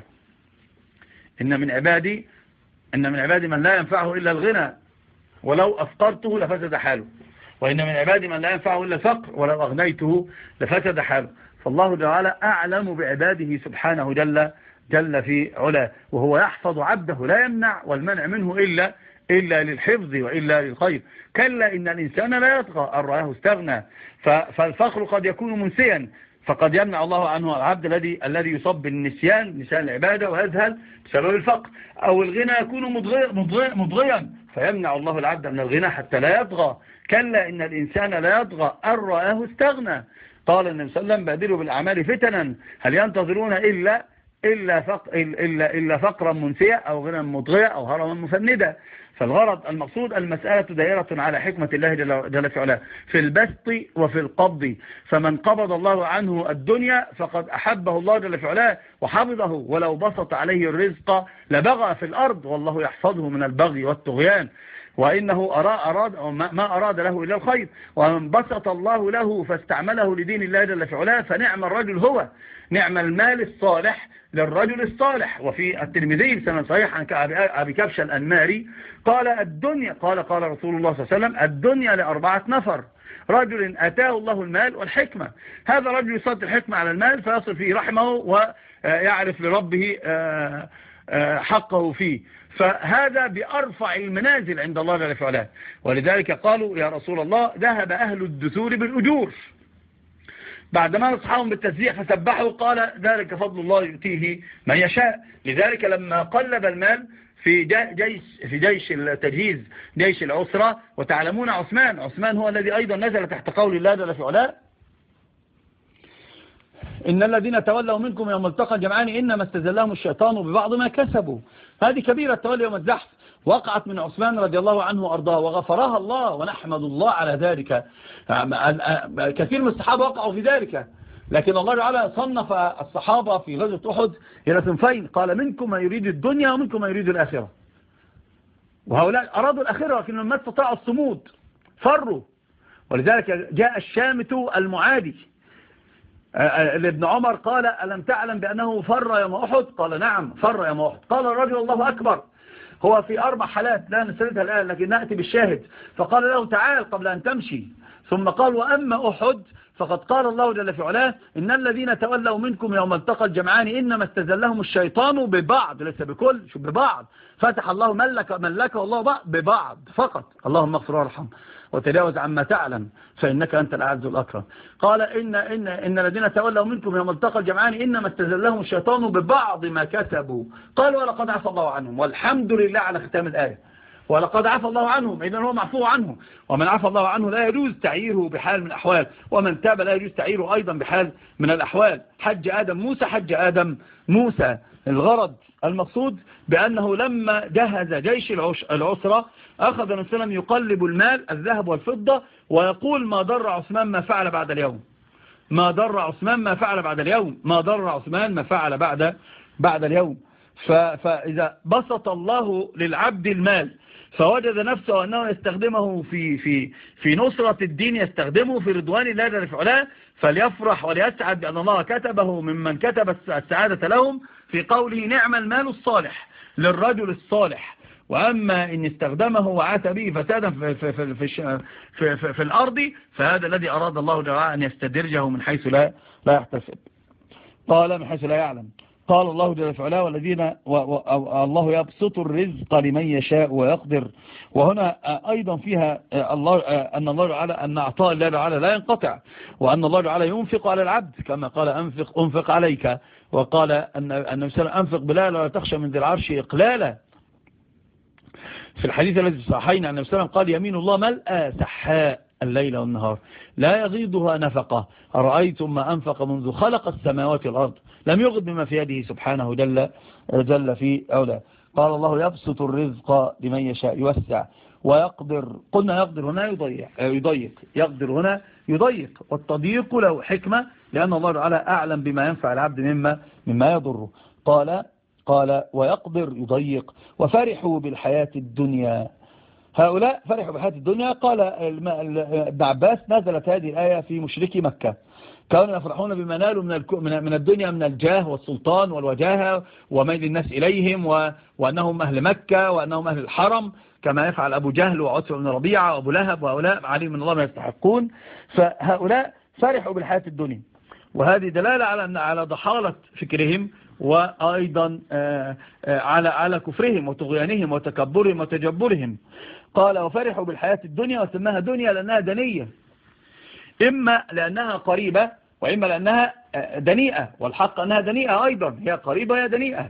إن من عبادي إن من عبادي من لا ينفعه إلا الغنى ولو أفقرته لفسد حاله، وإن من عبادي من لا ينفعه إلا الفقر ولو أغنيته لفسد حاله. فالله تعالى أعلم بعباده سبحانه جل, جل في علاه، وهو يحفظ عبده لا يمنع والمنع منه إلا, إلا للحفظ وإلا للخير. كلا إن الإنسان لا يطغى أن رآه استغنى. فالفقر قد يكون منسيا، فقد يمنع الله عنه العبد الذي الذي يصاب بالنسيان، نسيان العبادة، ويذهل بسبب الفقر. أو الغنى يكون مضغي مضغي مضغيا فيمنع الله العبد من الغنى حتى لا يطغى. كلا إن الإنسان لا يطغى أن رآه استغنى. قال النبي صلى الله عليه وسلم بادروا بالأعمال فتنا هل ينتظرون إلا إلا فقر إلا إلا فقرا منسيا أو غنى مضغيا أو هرما مفندا. فالغرض المقصود المسألة دائرة على حكمة الله جل في علاه في البسط وفي القبض. فمن قبض الله عنه الدنيا فقد أحبه الله جل في علاه وحفظه، ولو بسط عليه الرزق لبغى في الأرض والله يحفظه من البغي والطغيان، وإنه أراد أو ما أراد له إلا الخير. ومن بسط الله له فاستعمله لدين الله جل في علاه فنعم الرجل هو، نعم المال الصالح للرجل الصالح. وفي الترمذي بسند صحيح عن أبي كبشة الأنماري قال الدنيا قال قال رسول الله صلى الله عليه وسلم الدنيا لأربعة نفر: رجل أتاه الله المال والحكمة. هذا رجل يصد الحكمة على المال فيصل فيه رحمه ويعرف لربه حقه فيه، فهذا بأرفع المنازل عند الله جل في علاه. ولذلك قالوا يا رسول الله ذهب أهل الدثور بالأجور، بعدما نصحهم بالتسبيح فسبحوا قال ذلك فضل الله يؤتيه من يشاء. لذلك لما قلب المال في جيش في جيش التجهيز جيش العسرة، وتعلمون عثمان عثمان هو الذي أيضا نزل تحت قول الله جل في علاه إن الذين تولوا منكم يوم التقى الجمعان إنما استزلهم الشيطان ببعض ما كسبوا. هذه كبيرة التولي يوم الزحف وقعت من عثمان رضي الله عنه وأرضاه وغفرها الله ونحمد الله على ذلك. كثير من الصحابة وقعوا في ذلك، لكن الله تعالى صنف الصحابة في غزوة أحد إلى صنفين، قال منكم من يريد الدنيا ومنكم من يريد الآخرة. وهؤلاء أرادوا الآخرة لكن ما استطاعوا الصمود فروا. ولذلك جاء الشامت المعادي لابن عمر قال ألم تعلم بأنه فر يوم أحد؟ قال نعم فر يوم أحد. قال الرجل الله أكبر. هو في أربع حالات لا نسردها الآن لكن نأتي بالشاهد. فقال له تعال قبل أن تمشي، ثم قال وأما أحد فقد قال الله جل في علاه إن الذين تولوا منكم يوم التقى الجمعان إنما استزلهم الشيطان ببعض، ليس بكل، شو ببعض. فتح الله ملك ملك والله بعض ببعض فقط. اللهم اغفر وارحم وتجاوز عما تعلم فإنك أنت الأعز الأكرم. قال إن, إن, إن الذين تولوا منكم يوم التقى الجمعان إنما استزلهم الشيطان ببعض ما كسبوا. قال ولقد عفى الله عنهم، والحمد لله على ختام الآية، ولقد عفى الله عنهم، إذن هو معفو عنه. ومن عفى الله عنه لا يجوز تعييره بحال من الأحوال، ومن تاب لا يجوز تعييره أيضا بحال من الأحوال. حج آدم موسى حج آدم موسى. الغرض المقصود بأنه لما جهز جيش العسرة أخذ النبي صلى الله عليه وسلم يقلب المال الذهب والفضة ويقول ما ضر عثمان ما فعل بعد اليوم، ما ضر عثمان ما فعل بعد اليوم، ما ضر عثمان ما فعل بعد بعد اليوم. فإذا بسط الله للعبد المال فوجد نفسه أنه يستخدمه في في في نصرة الدين، يستخدمه في رضوان الله جل في علاه، فليفرح وليسعد بأن الله كتبه ممن كتب السعادة لهم في قوله نعم المال الصالح. للرجل الصالح. وأما إن استخدمه وعات به فسادا في, في, في, في, في, في, في الأرض فهذا الذي أراد الله جل وعلا أن يستدرجه من حيث لا, لا يحتسب. قال من حيث لا يعلم. قال الله جل وعلا والذين الله يبسط الرزق لمن يشاء ويقدر. وهنا أيضا فيها الله أن الله تعالى أن أعطاء الله تعالى لا ينقطع، وأن الله تعالى ينفق على العبد كما قال أنفق أنفق عليك، وقال أن النبي صلى الله عليه وسلم أنفق بلال ولا تخشى من ذي العرش إقلالا. في الحديث الذي صحينا عن النبي صلى الله عليه وسلم قال يمين الله ملأ سحاء الليل والنهار لا يغيضها نفقة أرأيتم ما أنفق منذ خلق السماوات والأرض لم يغض بما في يده سبحانه جل, جل في أولى. قال الله يبسط الرزق لمن يشاء يوسع ويقدر. قلنا يقدر هنا يضيق, يضيق يقدر هنا يضيق، والتضييق له حكمة لأن الله تعالى أعلم بما ينفع العبد مما, مما يضره. قال قال ويقدر يضيق. وفرحوا بالحياة الدنيا. هؤلاء فرحوا بالحياة الدنيا. قال ابن عباس نزلت هذه الآية في مشركي مكة، كانوا يفرحون بما نالوا من من الدنيا من الجاه والسلطان والوجاهة وميل الناس إليهم، وأنهم أهل مكة وأنهم أهل الحرم كما يفعل أبو جهل وعتبة بن ربيعة وأبو لهب، وهؤلاء عليهم من الله ما يستحقون. فهؤلاء فرحوا بالحياة الدنيا، وهذه دلالة على أن على ضحالة فكرهم، وأيضا على على كفرهم وطغيانهم وتكبرهم وتجبرهم. قال وفرحوا بالحياة الدنيا وسماها دنيا لأنها دنية، إما لأنها قريبة وإما لأنها دنيئة، والحق أنها دنيئة أيضا، هي قريبة هي دنيئة.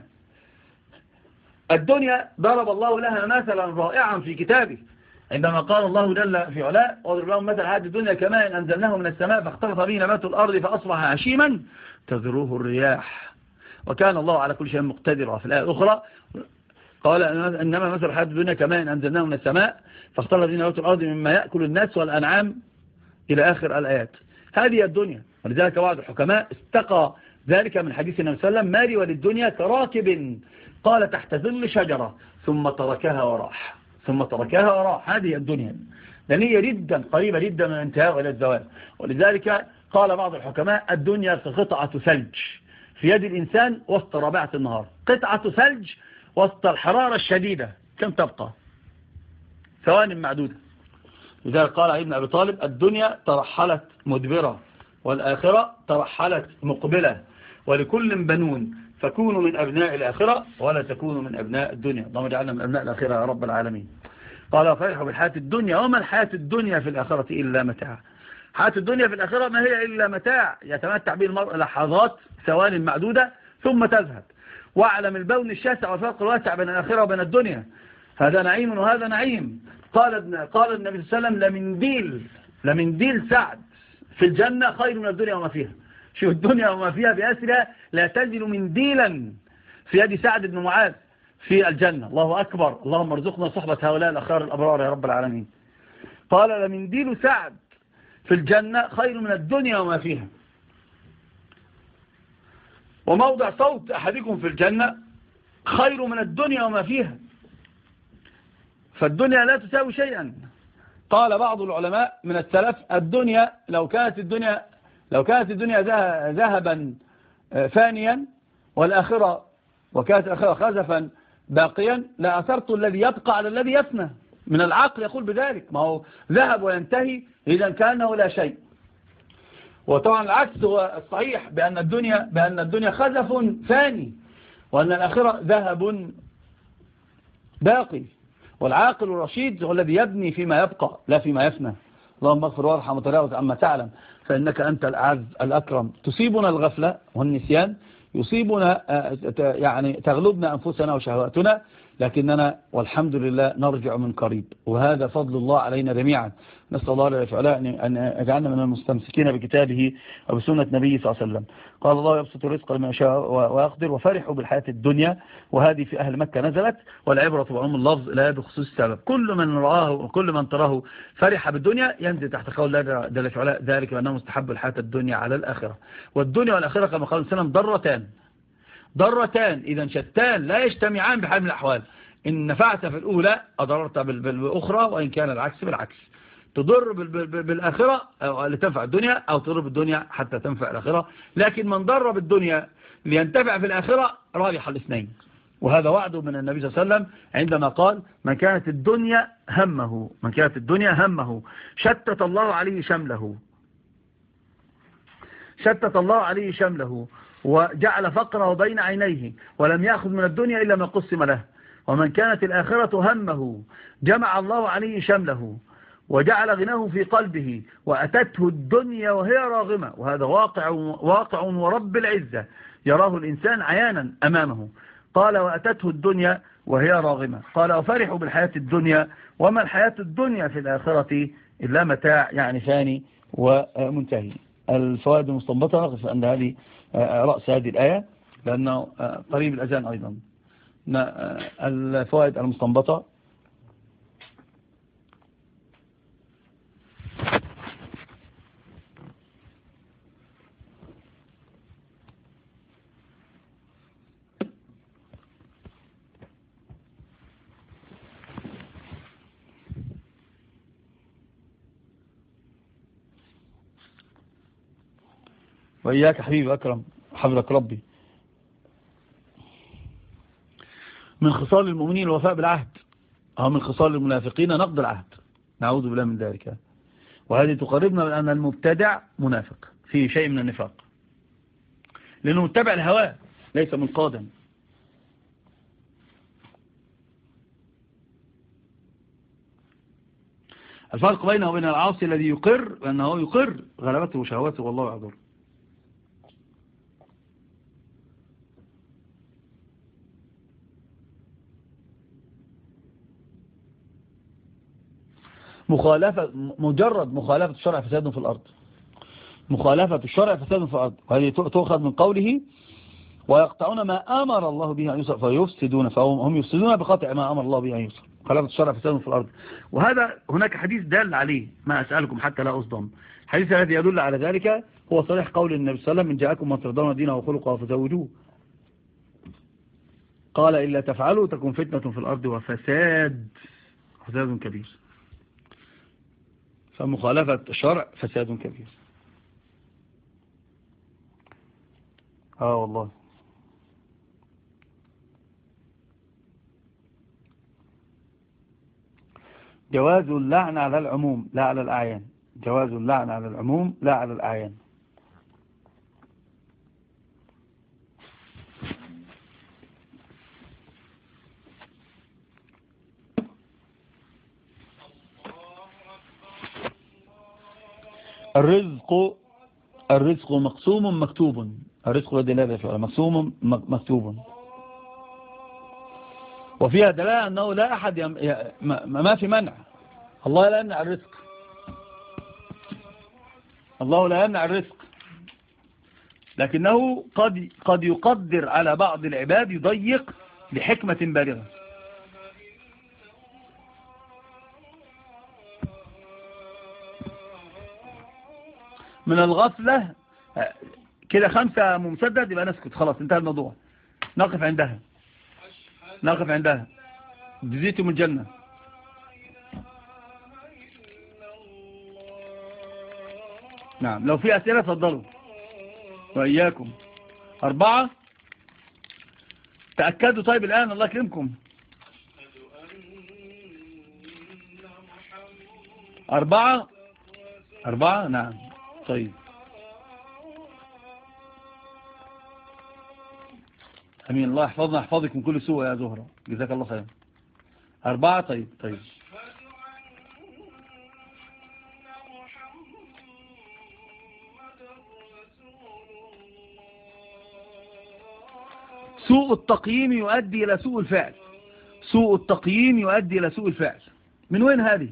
الدنيا ضرب الله لها مثلا رائعا في كتابه عندما قال الله جل في علاء واضرب لهم مثل هذه الدنيا كماء أنزلناه من السماء فاختلط به نبات الأرض فأصبح هشيما تذروه الرياح وكان الله على كل شيء مقتدر. وفي الآية الأخرى قال إنما مثل الحياة الدنيا كماء أنزلناه من السماء فاختلط به نبات الأرض مما يأكل الناس والأنعام إلى آخر الآيات. هذه الدنيا، ولذلك بعض الحكماء استقى ذلك من حديث النبي صلى الله عليه وسلم مالي وللدنيا كراكب قال تحت ظل شجرة ثم تركها وراح ثم تركها وراح. هذه الدنيا دنية جدا قريبة جدا من الانتهاء إلى الزوال. ولذلك قال بعض الحكماء الدنيا كقطعة ثلج في يد الإنسان وسط ربيعة النهار، قطعة ثلج وسط الحرارة الشديدة كم تبقى؟ ثوان معدودة. لذلك قال علي بن أبي طالب الدنيا ترحلت مدبرة والآخرة ترحلت مقبلة ولكل بنون فكونوا من أبناء الآخرة ولا تكونوا من أبناء الدنيا. اللهم اجعلنا من أبناء الآخرة يا رب العالمين. قال فرحوا بالحياة الدنيا وما الحياة الدنيا في الآخرة إلا متاع. حياة الدنيا في الآخرة ما هي إلا متاع يتمتع به المرء لحظات ثوان معدودة ثم تذهب. واعلم البون الشاسع والفرق الواسع بين الآخرة وبين الدنيا، هذا نعيم وهذا نعيم. قال قال النبي صلى الله عليه وسلم لمنديل لمنديل سعد في الجنة خير من الدنيا وما فيها. شوف الدنيا وما فيها بأسرها لا تجد منديلا في يد سعد بن معاذ في الجنة. الله أكبر، اللهم ارزقنا صحبة هؤلاء الأخيار الأبرار يا رب العالمين. قال لمنديل سعد في الجنة خير من الدنيا وما فيها، وموضع صوت أحدكم في الجنة خير من الدنيا وما فيها. فالدنيا لا تساوي شيئا. قال بعض العلماء من السلف الدنيا لو كانت الدنيا لو كانت الدنيا ذهبا فانيا والآخرة وكانت الآخرة خزفا باقيا لأثرت الذي يبقى على الذي يفنى. من العقل يقول بذلك، ما هو ذهب وينتهي إذا كانه لا شيء. وطبعا العكس هو الصحيح بأن الدنيا بأن الدنيا خزف فاني وأن الآخرة ذهب باقي. والعاقل الرشيد هو الذي يبني فيما يبقى لا فيما يفنى. اللهم اغفر وارحم وتجاوز عما تعلم فإنك أنت الأعز الأكرم. تصيبنا الغفلة والنسيان، يصيبنا يعني تغلبنا أنفسنا وشهواتنا، لكننا والحمد لله نرجع من قريب، وهذا فضل الله علينا جميعا. نسأل الله جل وعلا أن يجعلنا من المستمسكين بكتابه وبسنة نبيه صلى الله عليه وسلم. قال الله يبسط الرزق لمن يشاء ويقدر وفرحوا بالحياة الدنيا، وهذه في أهل مكة نزلت، والعبرة بعموم اللفظ لا بخصوص السبب. كل من رآه وكل من تراه فرح بالدنيا ينزل تحت قول الله جل وعلا ذلك بأنه مستحب الحياة الدنيا على الآخرة. والدنيا والآخرة كما قال السلام ضرتان ضرتان إذا شتان لا يجتمعان بحال من الأحوال. إن نفعت في الأولى أضررت بالأخرى، وإن كان العكس بالعكس. تضر بالآخرة لتنفع الدنيا أو تضر بالدنيا حتى تنفع الآخرة. لكن من ضر بالدنيا لينتفع في الآخرة رابح الاثنين. وهذا وعد من النبي صلى الله عليه وسلم عندما قال من كانت الدنيا همه من كانت الدنيا همه شتت الله عليه شمله شتت الله عليه شمله وجعل فقره بين عينيه ولم يأخذ من الدنيا إلا ما قسم له. ومن كانت الآخرة همه جمع الله عليه شمله وجعل غناه في قلبه وأتته الدنيا وهي راغمة. وهذا واقع واقع ورب العزة يراه الإنسان عيانا أمامه. قال وأتته الدنيا وهي راغمة. قال وفرحوا بالحياة الدنيا وما الحياة الدنيا في الآخرة إلا متاع يعني فاني ومنتهي. الفوائد المستنبطة نقف عند هذه رأس هذه الآية لأنه قريب الأذان أيضا. الفوائد المستنبطة وإياك حبيبي أكرم حفظك ربي. من خصال المؤمنين الوفاء بالعهد أو من خصال المنافقين نقض العهد، نعوذ بالله من ذلك. وهذه تقربنا من أن المبتدع منافق في شيء من النفاق لأنه متبع الهوى ليس منقادا. الفرق بينه وبين العاصي الذي يقر أنه يقر غلبته شهواته والله يعذر. مخالفة مجرد مخالفة الشرع فساد في الأرض. مخالفة الشرع فساد في الأرض وهذه تؤخذ من قوله ويقطعون ما أمر الله به أن يوصل فيفسدون فهم هم يفسدون بقطع ما أمر الله به أن يوصل. مخالفة الشرع فساد في الأرض. وهذا هناك حديث دال عليه ما أسألكم حتى لا أصدم. الحديث الذي يدل على ذلك هو صريح قول النبي صلى الله عليه وسلم من جاءكم من ترضون دينه وخلقه فزوجوه. قال إلا تفعلوا تكون فتنة في الأرض وفساد فساد كبير. فمخالفة الشرع فساد كبير. اه والله. جواز اللعن على العموم لا على الأعيان. جواز اللعن على العموم لا على الأعيان. الرزق الرزق مقسوم مكتوب. الرزق دلالة فعلا مقسوم مكتوب. وفيها دلالة أنه لا أحد يم... ما في منع. الله لا يمنع الرزق. الله لا يمنع الرزق لكنه قد قد يقدر على بعض العباد يضيق لحكمة بالغة. من الغفلة كده خمسة ممسدد يبقى نسكت خلاص انتهى الموضوع. نقف عندها نقف عندها جزيتم الجنة. نعم لو في أسئلة تفضلوا وإياكم. أربعة تأكدوا طيب الآن الله يكرمكم. أربعة أربعة نعم طيب أمين. الله يحفظنا يحفظك من كل سوء يا زهرة جزاك الله خير. أربعة طيب طيب سوء التقييم يؤدي إلى سوء الفعل. سوء التقييم يؤدي إلى سوء الفعل. من وين هذه؟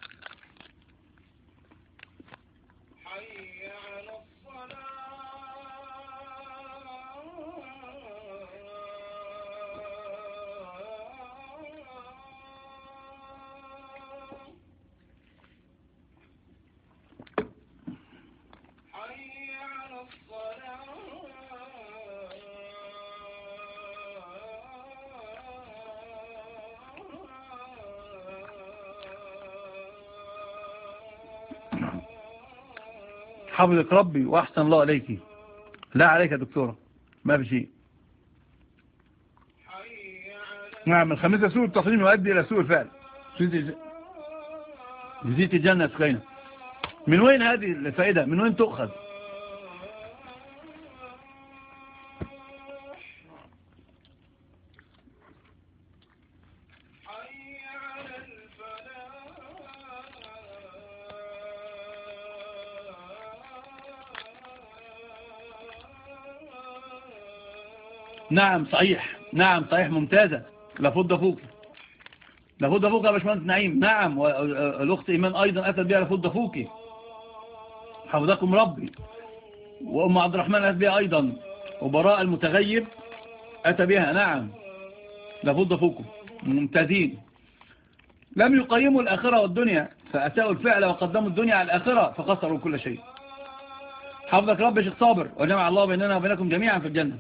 حفظك ربي وأحسن الله عليك. لا عليك يا دكتورة ما في شيء. نعم الخامسة سوء التصميم يؤدي إلى سوء الفعل. جزيت الجنة سخينة. من وين هذه الفائدة؟ من وين تؤخذ؟ نعم صحيح، نعم صحيح، ممتازة. لفض فوق، لفض فوق يا باشمهندس نعيم. نعم، والأخت إيمان أيضا أتت بها لفض فوق، حفظكم ربي. وأم عبد الرحمن أتت بها أيضا، وبراء المتغيب أتى بها. نعم لفض فوق، ممتازين. لم يقيموا الآخرة والدنيا فأساءوا الفعل وقدموا الدنيا على الآخرة فخسروا كل شيء. حفظك رب يا شيخ صابر، وجمع الله بيننا وبينكم جميعا في الجنة.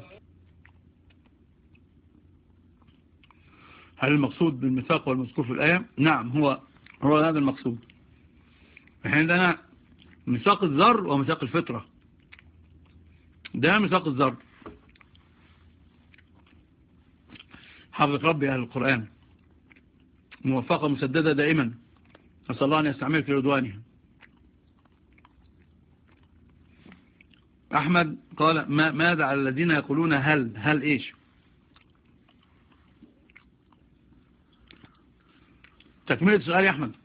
هل المقصود بالميثاق والمذكور في الآية؟ نعم هو هو هذا المقصود. احنا عندنا ميثاق الذر وميثاق الفطرة. ده ميثاق الذر. حفظك ربي أهل القرآن، موفقة مسددة دائما، أسأل الله أن يستعمل في رضوانه. أحمد قال ما ماذا على الذين يقولون هل هل إيش؟ تكملة السؤال يا أحمد.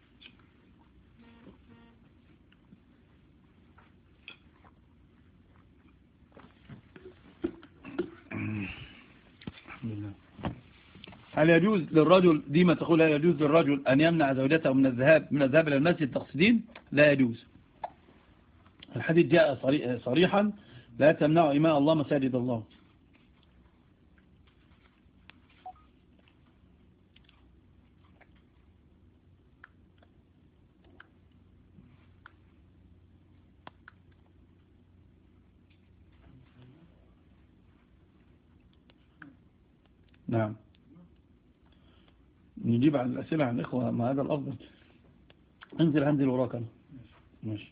هل يجوز للرجل ديما تقول هل يجوز للرجل أن يمنع زوجته من الذهاب من الذهاب إلى المسجد تقصدين؟ لا يجوز. الحديث جاء صريحا لا تمنعوا إماء الله مساجد الله. نعم نجيب عن الأسئلة عن الإخوة، ما هذا الأفضل. انزل هنزل وراك أنا. ماشي.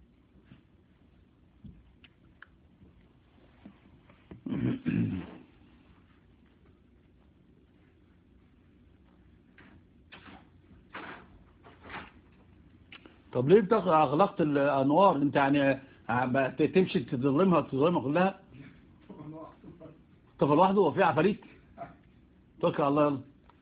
طب ليه انت اغلقت الانوار؟ انت يعني تمشي تظلمها تظلمها كلها؟ طفل لوحده وفي عفاريت؟ توكل على الله. يلا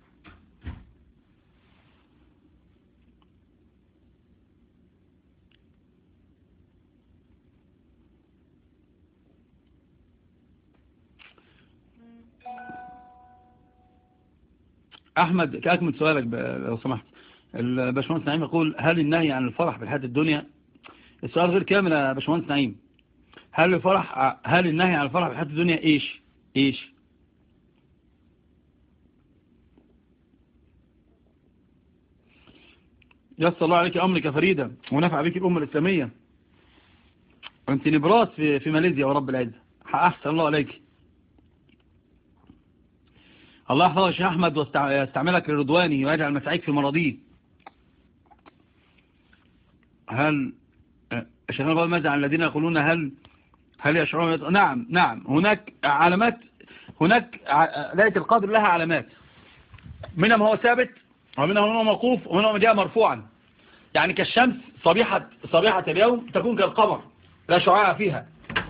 احمد كاكمل سؤالك لو سمحت. الباشمهندس نعيم يقول هل النهي عن الفرح بالحياة الدنيا؟ السؤال غير كامل يا باشمهندس نعيم. هل الفرح هل النهي عن الفرح بالحياة الدنيا ايش ايش؟ يسر الله عليك امرك يا فريدة ونفع بك الامة الاسلامية، وانت نبراس في في ماليزيا ورب العزة. احسن الله عليك. الله يحفظك يا شيخ احمد ويستعملك لرضوانه ويجعل مسعيك في مرضيه. هل الشيخ نقول ماذا عن الذين يقولون هل هل يشعرون؟ نعم نعم هناك علامات، هناك ليلة القدر لها علامات، منها ما هو ثابت ومنها ما هو موقوف ومنها ما جاء مرفوعا. يعني كالشمس صبيحة صبيحة اليوم تكون كالقمر لا شعاع فيها.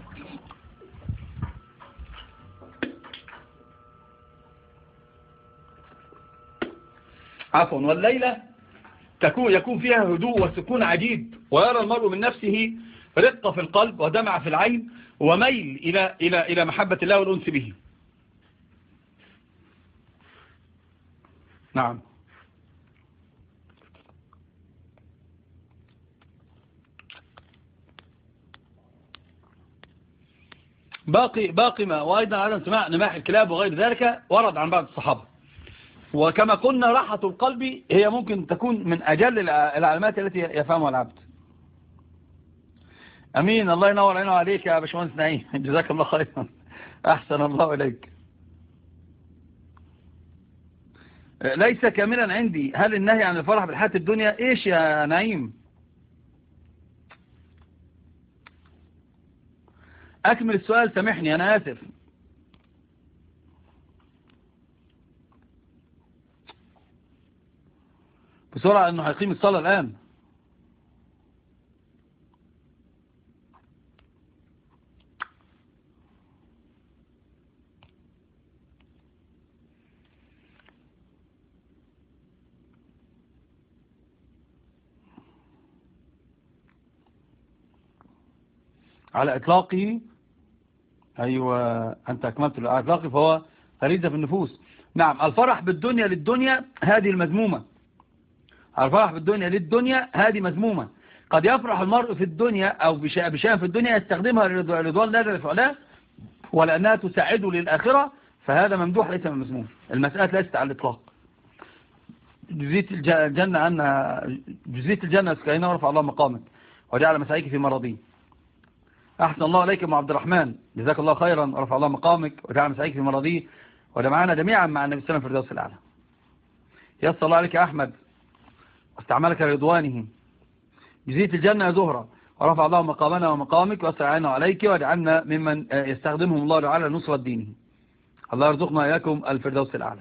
عفوا. والليلة تكون يكون فيها هدوء وسكون عجيب، ويرى المرء من نفسه رقة في القلب ودمع في العين وميل إلى إلى إلى محبة الله والأنس به. نعم. باقي باقي ما وأيضا عدم سماع نماح الكلاب وغير ذلك ورد عن بعض الصحابة. وكما قلنا راحة القلب هي ممكن تكون من أجل العلامات التي يفهمها العبد. أمين. الله ينور عينه عليك يا باشمهندس نعيم، جزاك الله خيرا. أحسن الله إليك. ليس كاملا عندي هل النهي عن الفرح بالحياة الدنيا إيش يا نعيم؟ أكمل السؤال سامحني أنا آسف. بسرعة انه هيقيم الصلاة الآن. على إطلاقه، أيوة أنت أكملت على إطلاقه فهو فريدة في النفوس. نعم، الفرح بالدنيا للدنيا هذه المذمومة. الفرح بالدنيا للدنيا هذه مذمومة. قد يفرح المرء في الدنيا أو بشيء في الدنيا يستخدمها لرضوان الله جل وعلا ولأنها تساعده للآخرة، فهذا ممدوح ليس مذموم. المسألة ليست على الإطلاق. جزية الجنة أن جزية الجنة سكينة ورفع الله مقامك وجعل مسعيك في مرضيه. أحسن الله عليك يا عبد الرحمن، جزاك الله خيرا ورفع الله مقامك وجعل مسعيك في مرضيه وجمعنا جميعا مع النبي صلى الله عليه وسلم في الفردوس الأعلى. يسر الله عليك يا أحمد واستعملك رضوانه. جزية الجنة يا زهرة ورفع الله مقامنا ومقامك وأسرعنا عليك وجعلنا ممن يستخدمهم الله تعالى لنصرة دينه. الله يرزقنا إياكم الفردوس الأعلى.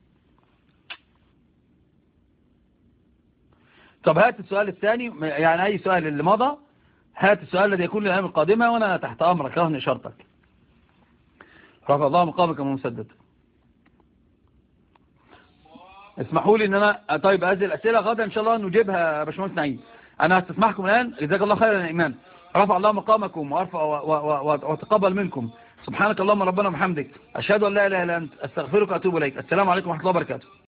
طب هات السؤال الثاني، يعني أي سؤال اللي مضى هات السؤال الذي يكون للأيام القادمة وأنا تحت أمرك رهن إشارتك. رفع الله مقامك ومسدد. اسمحوا لي ان انا طيب هذه الاسئله غدا ان شاء الله نجيبها يا باشمهندس نعيم. انا هستسمحكم الان، جزاك الله خيرا يا ايمان. رفع الله مقامكم وارفع وتقبل منكم. سبحانك اللهم ربنا وبحمدك اشهد ان لا اله الا انت استغفرك واتوب اليك. السلام عليكم ورحمه الله وبركاته.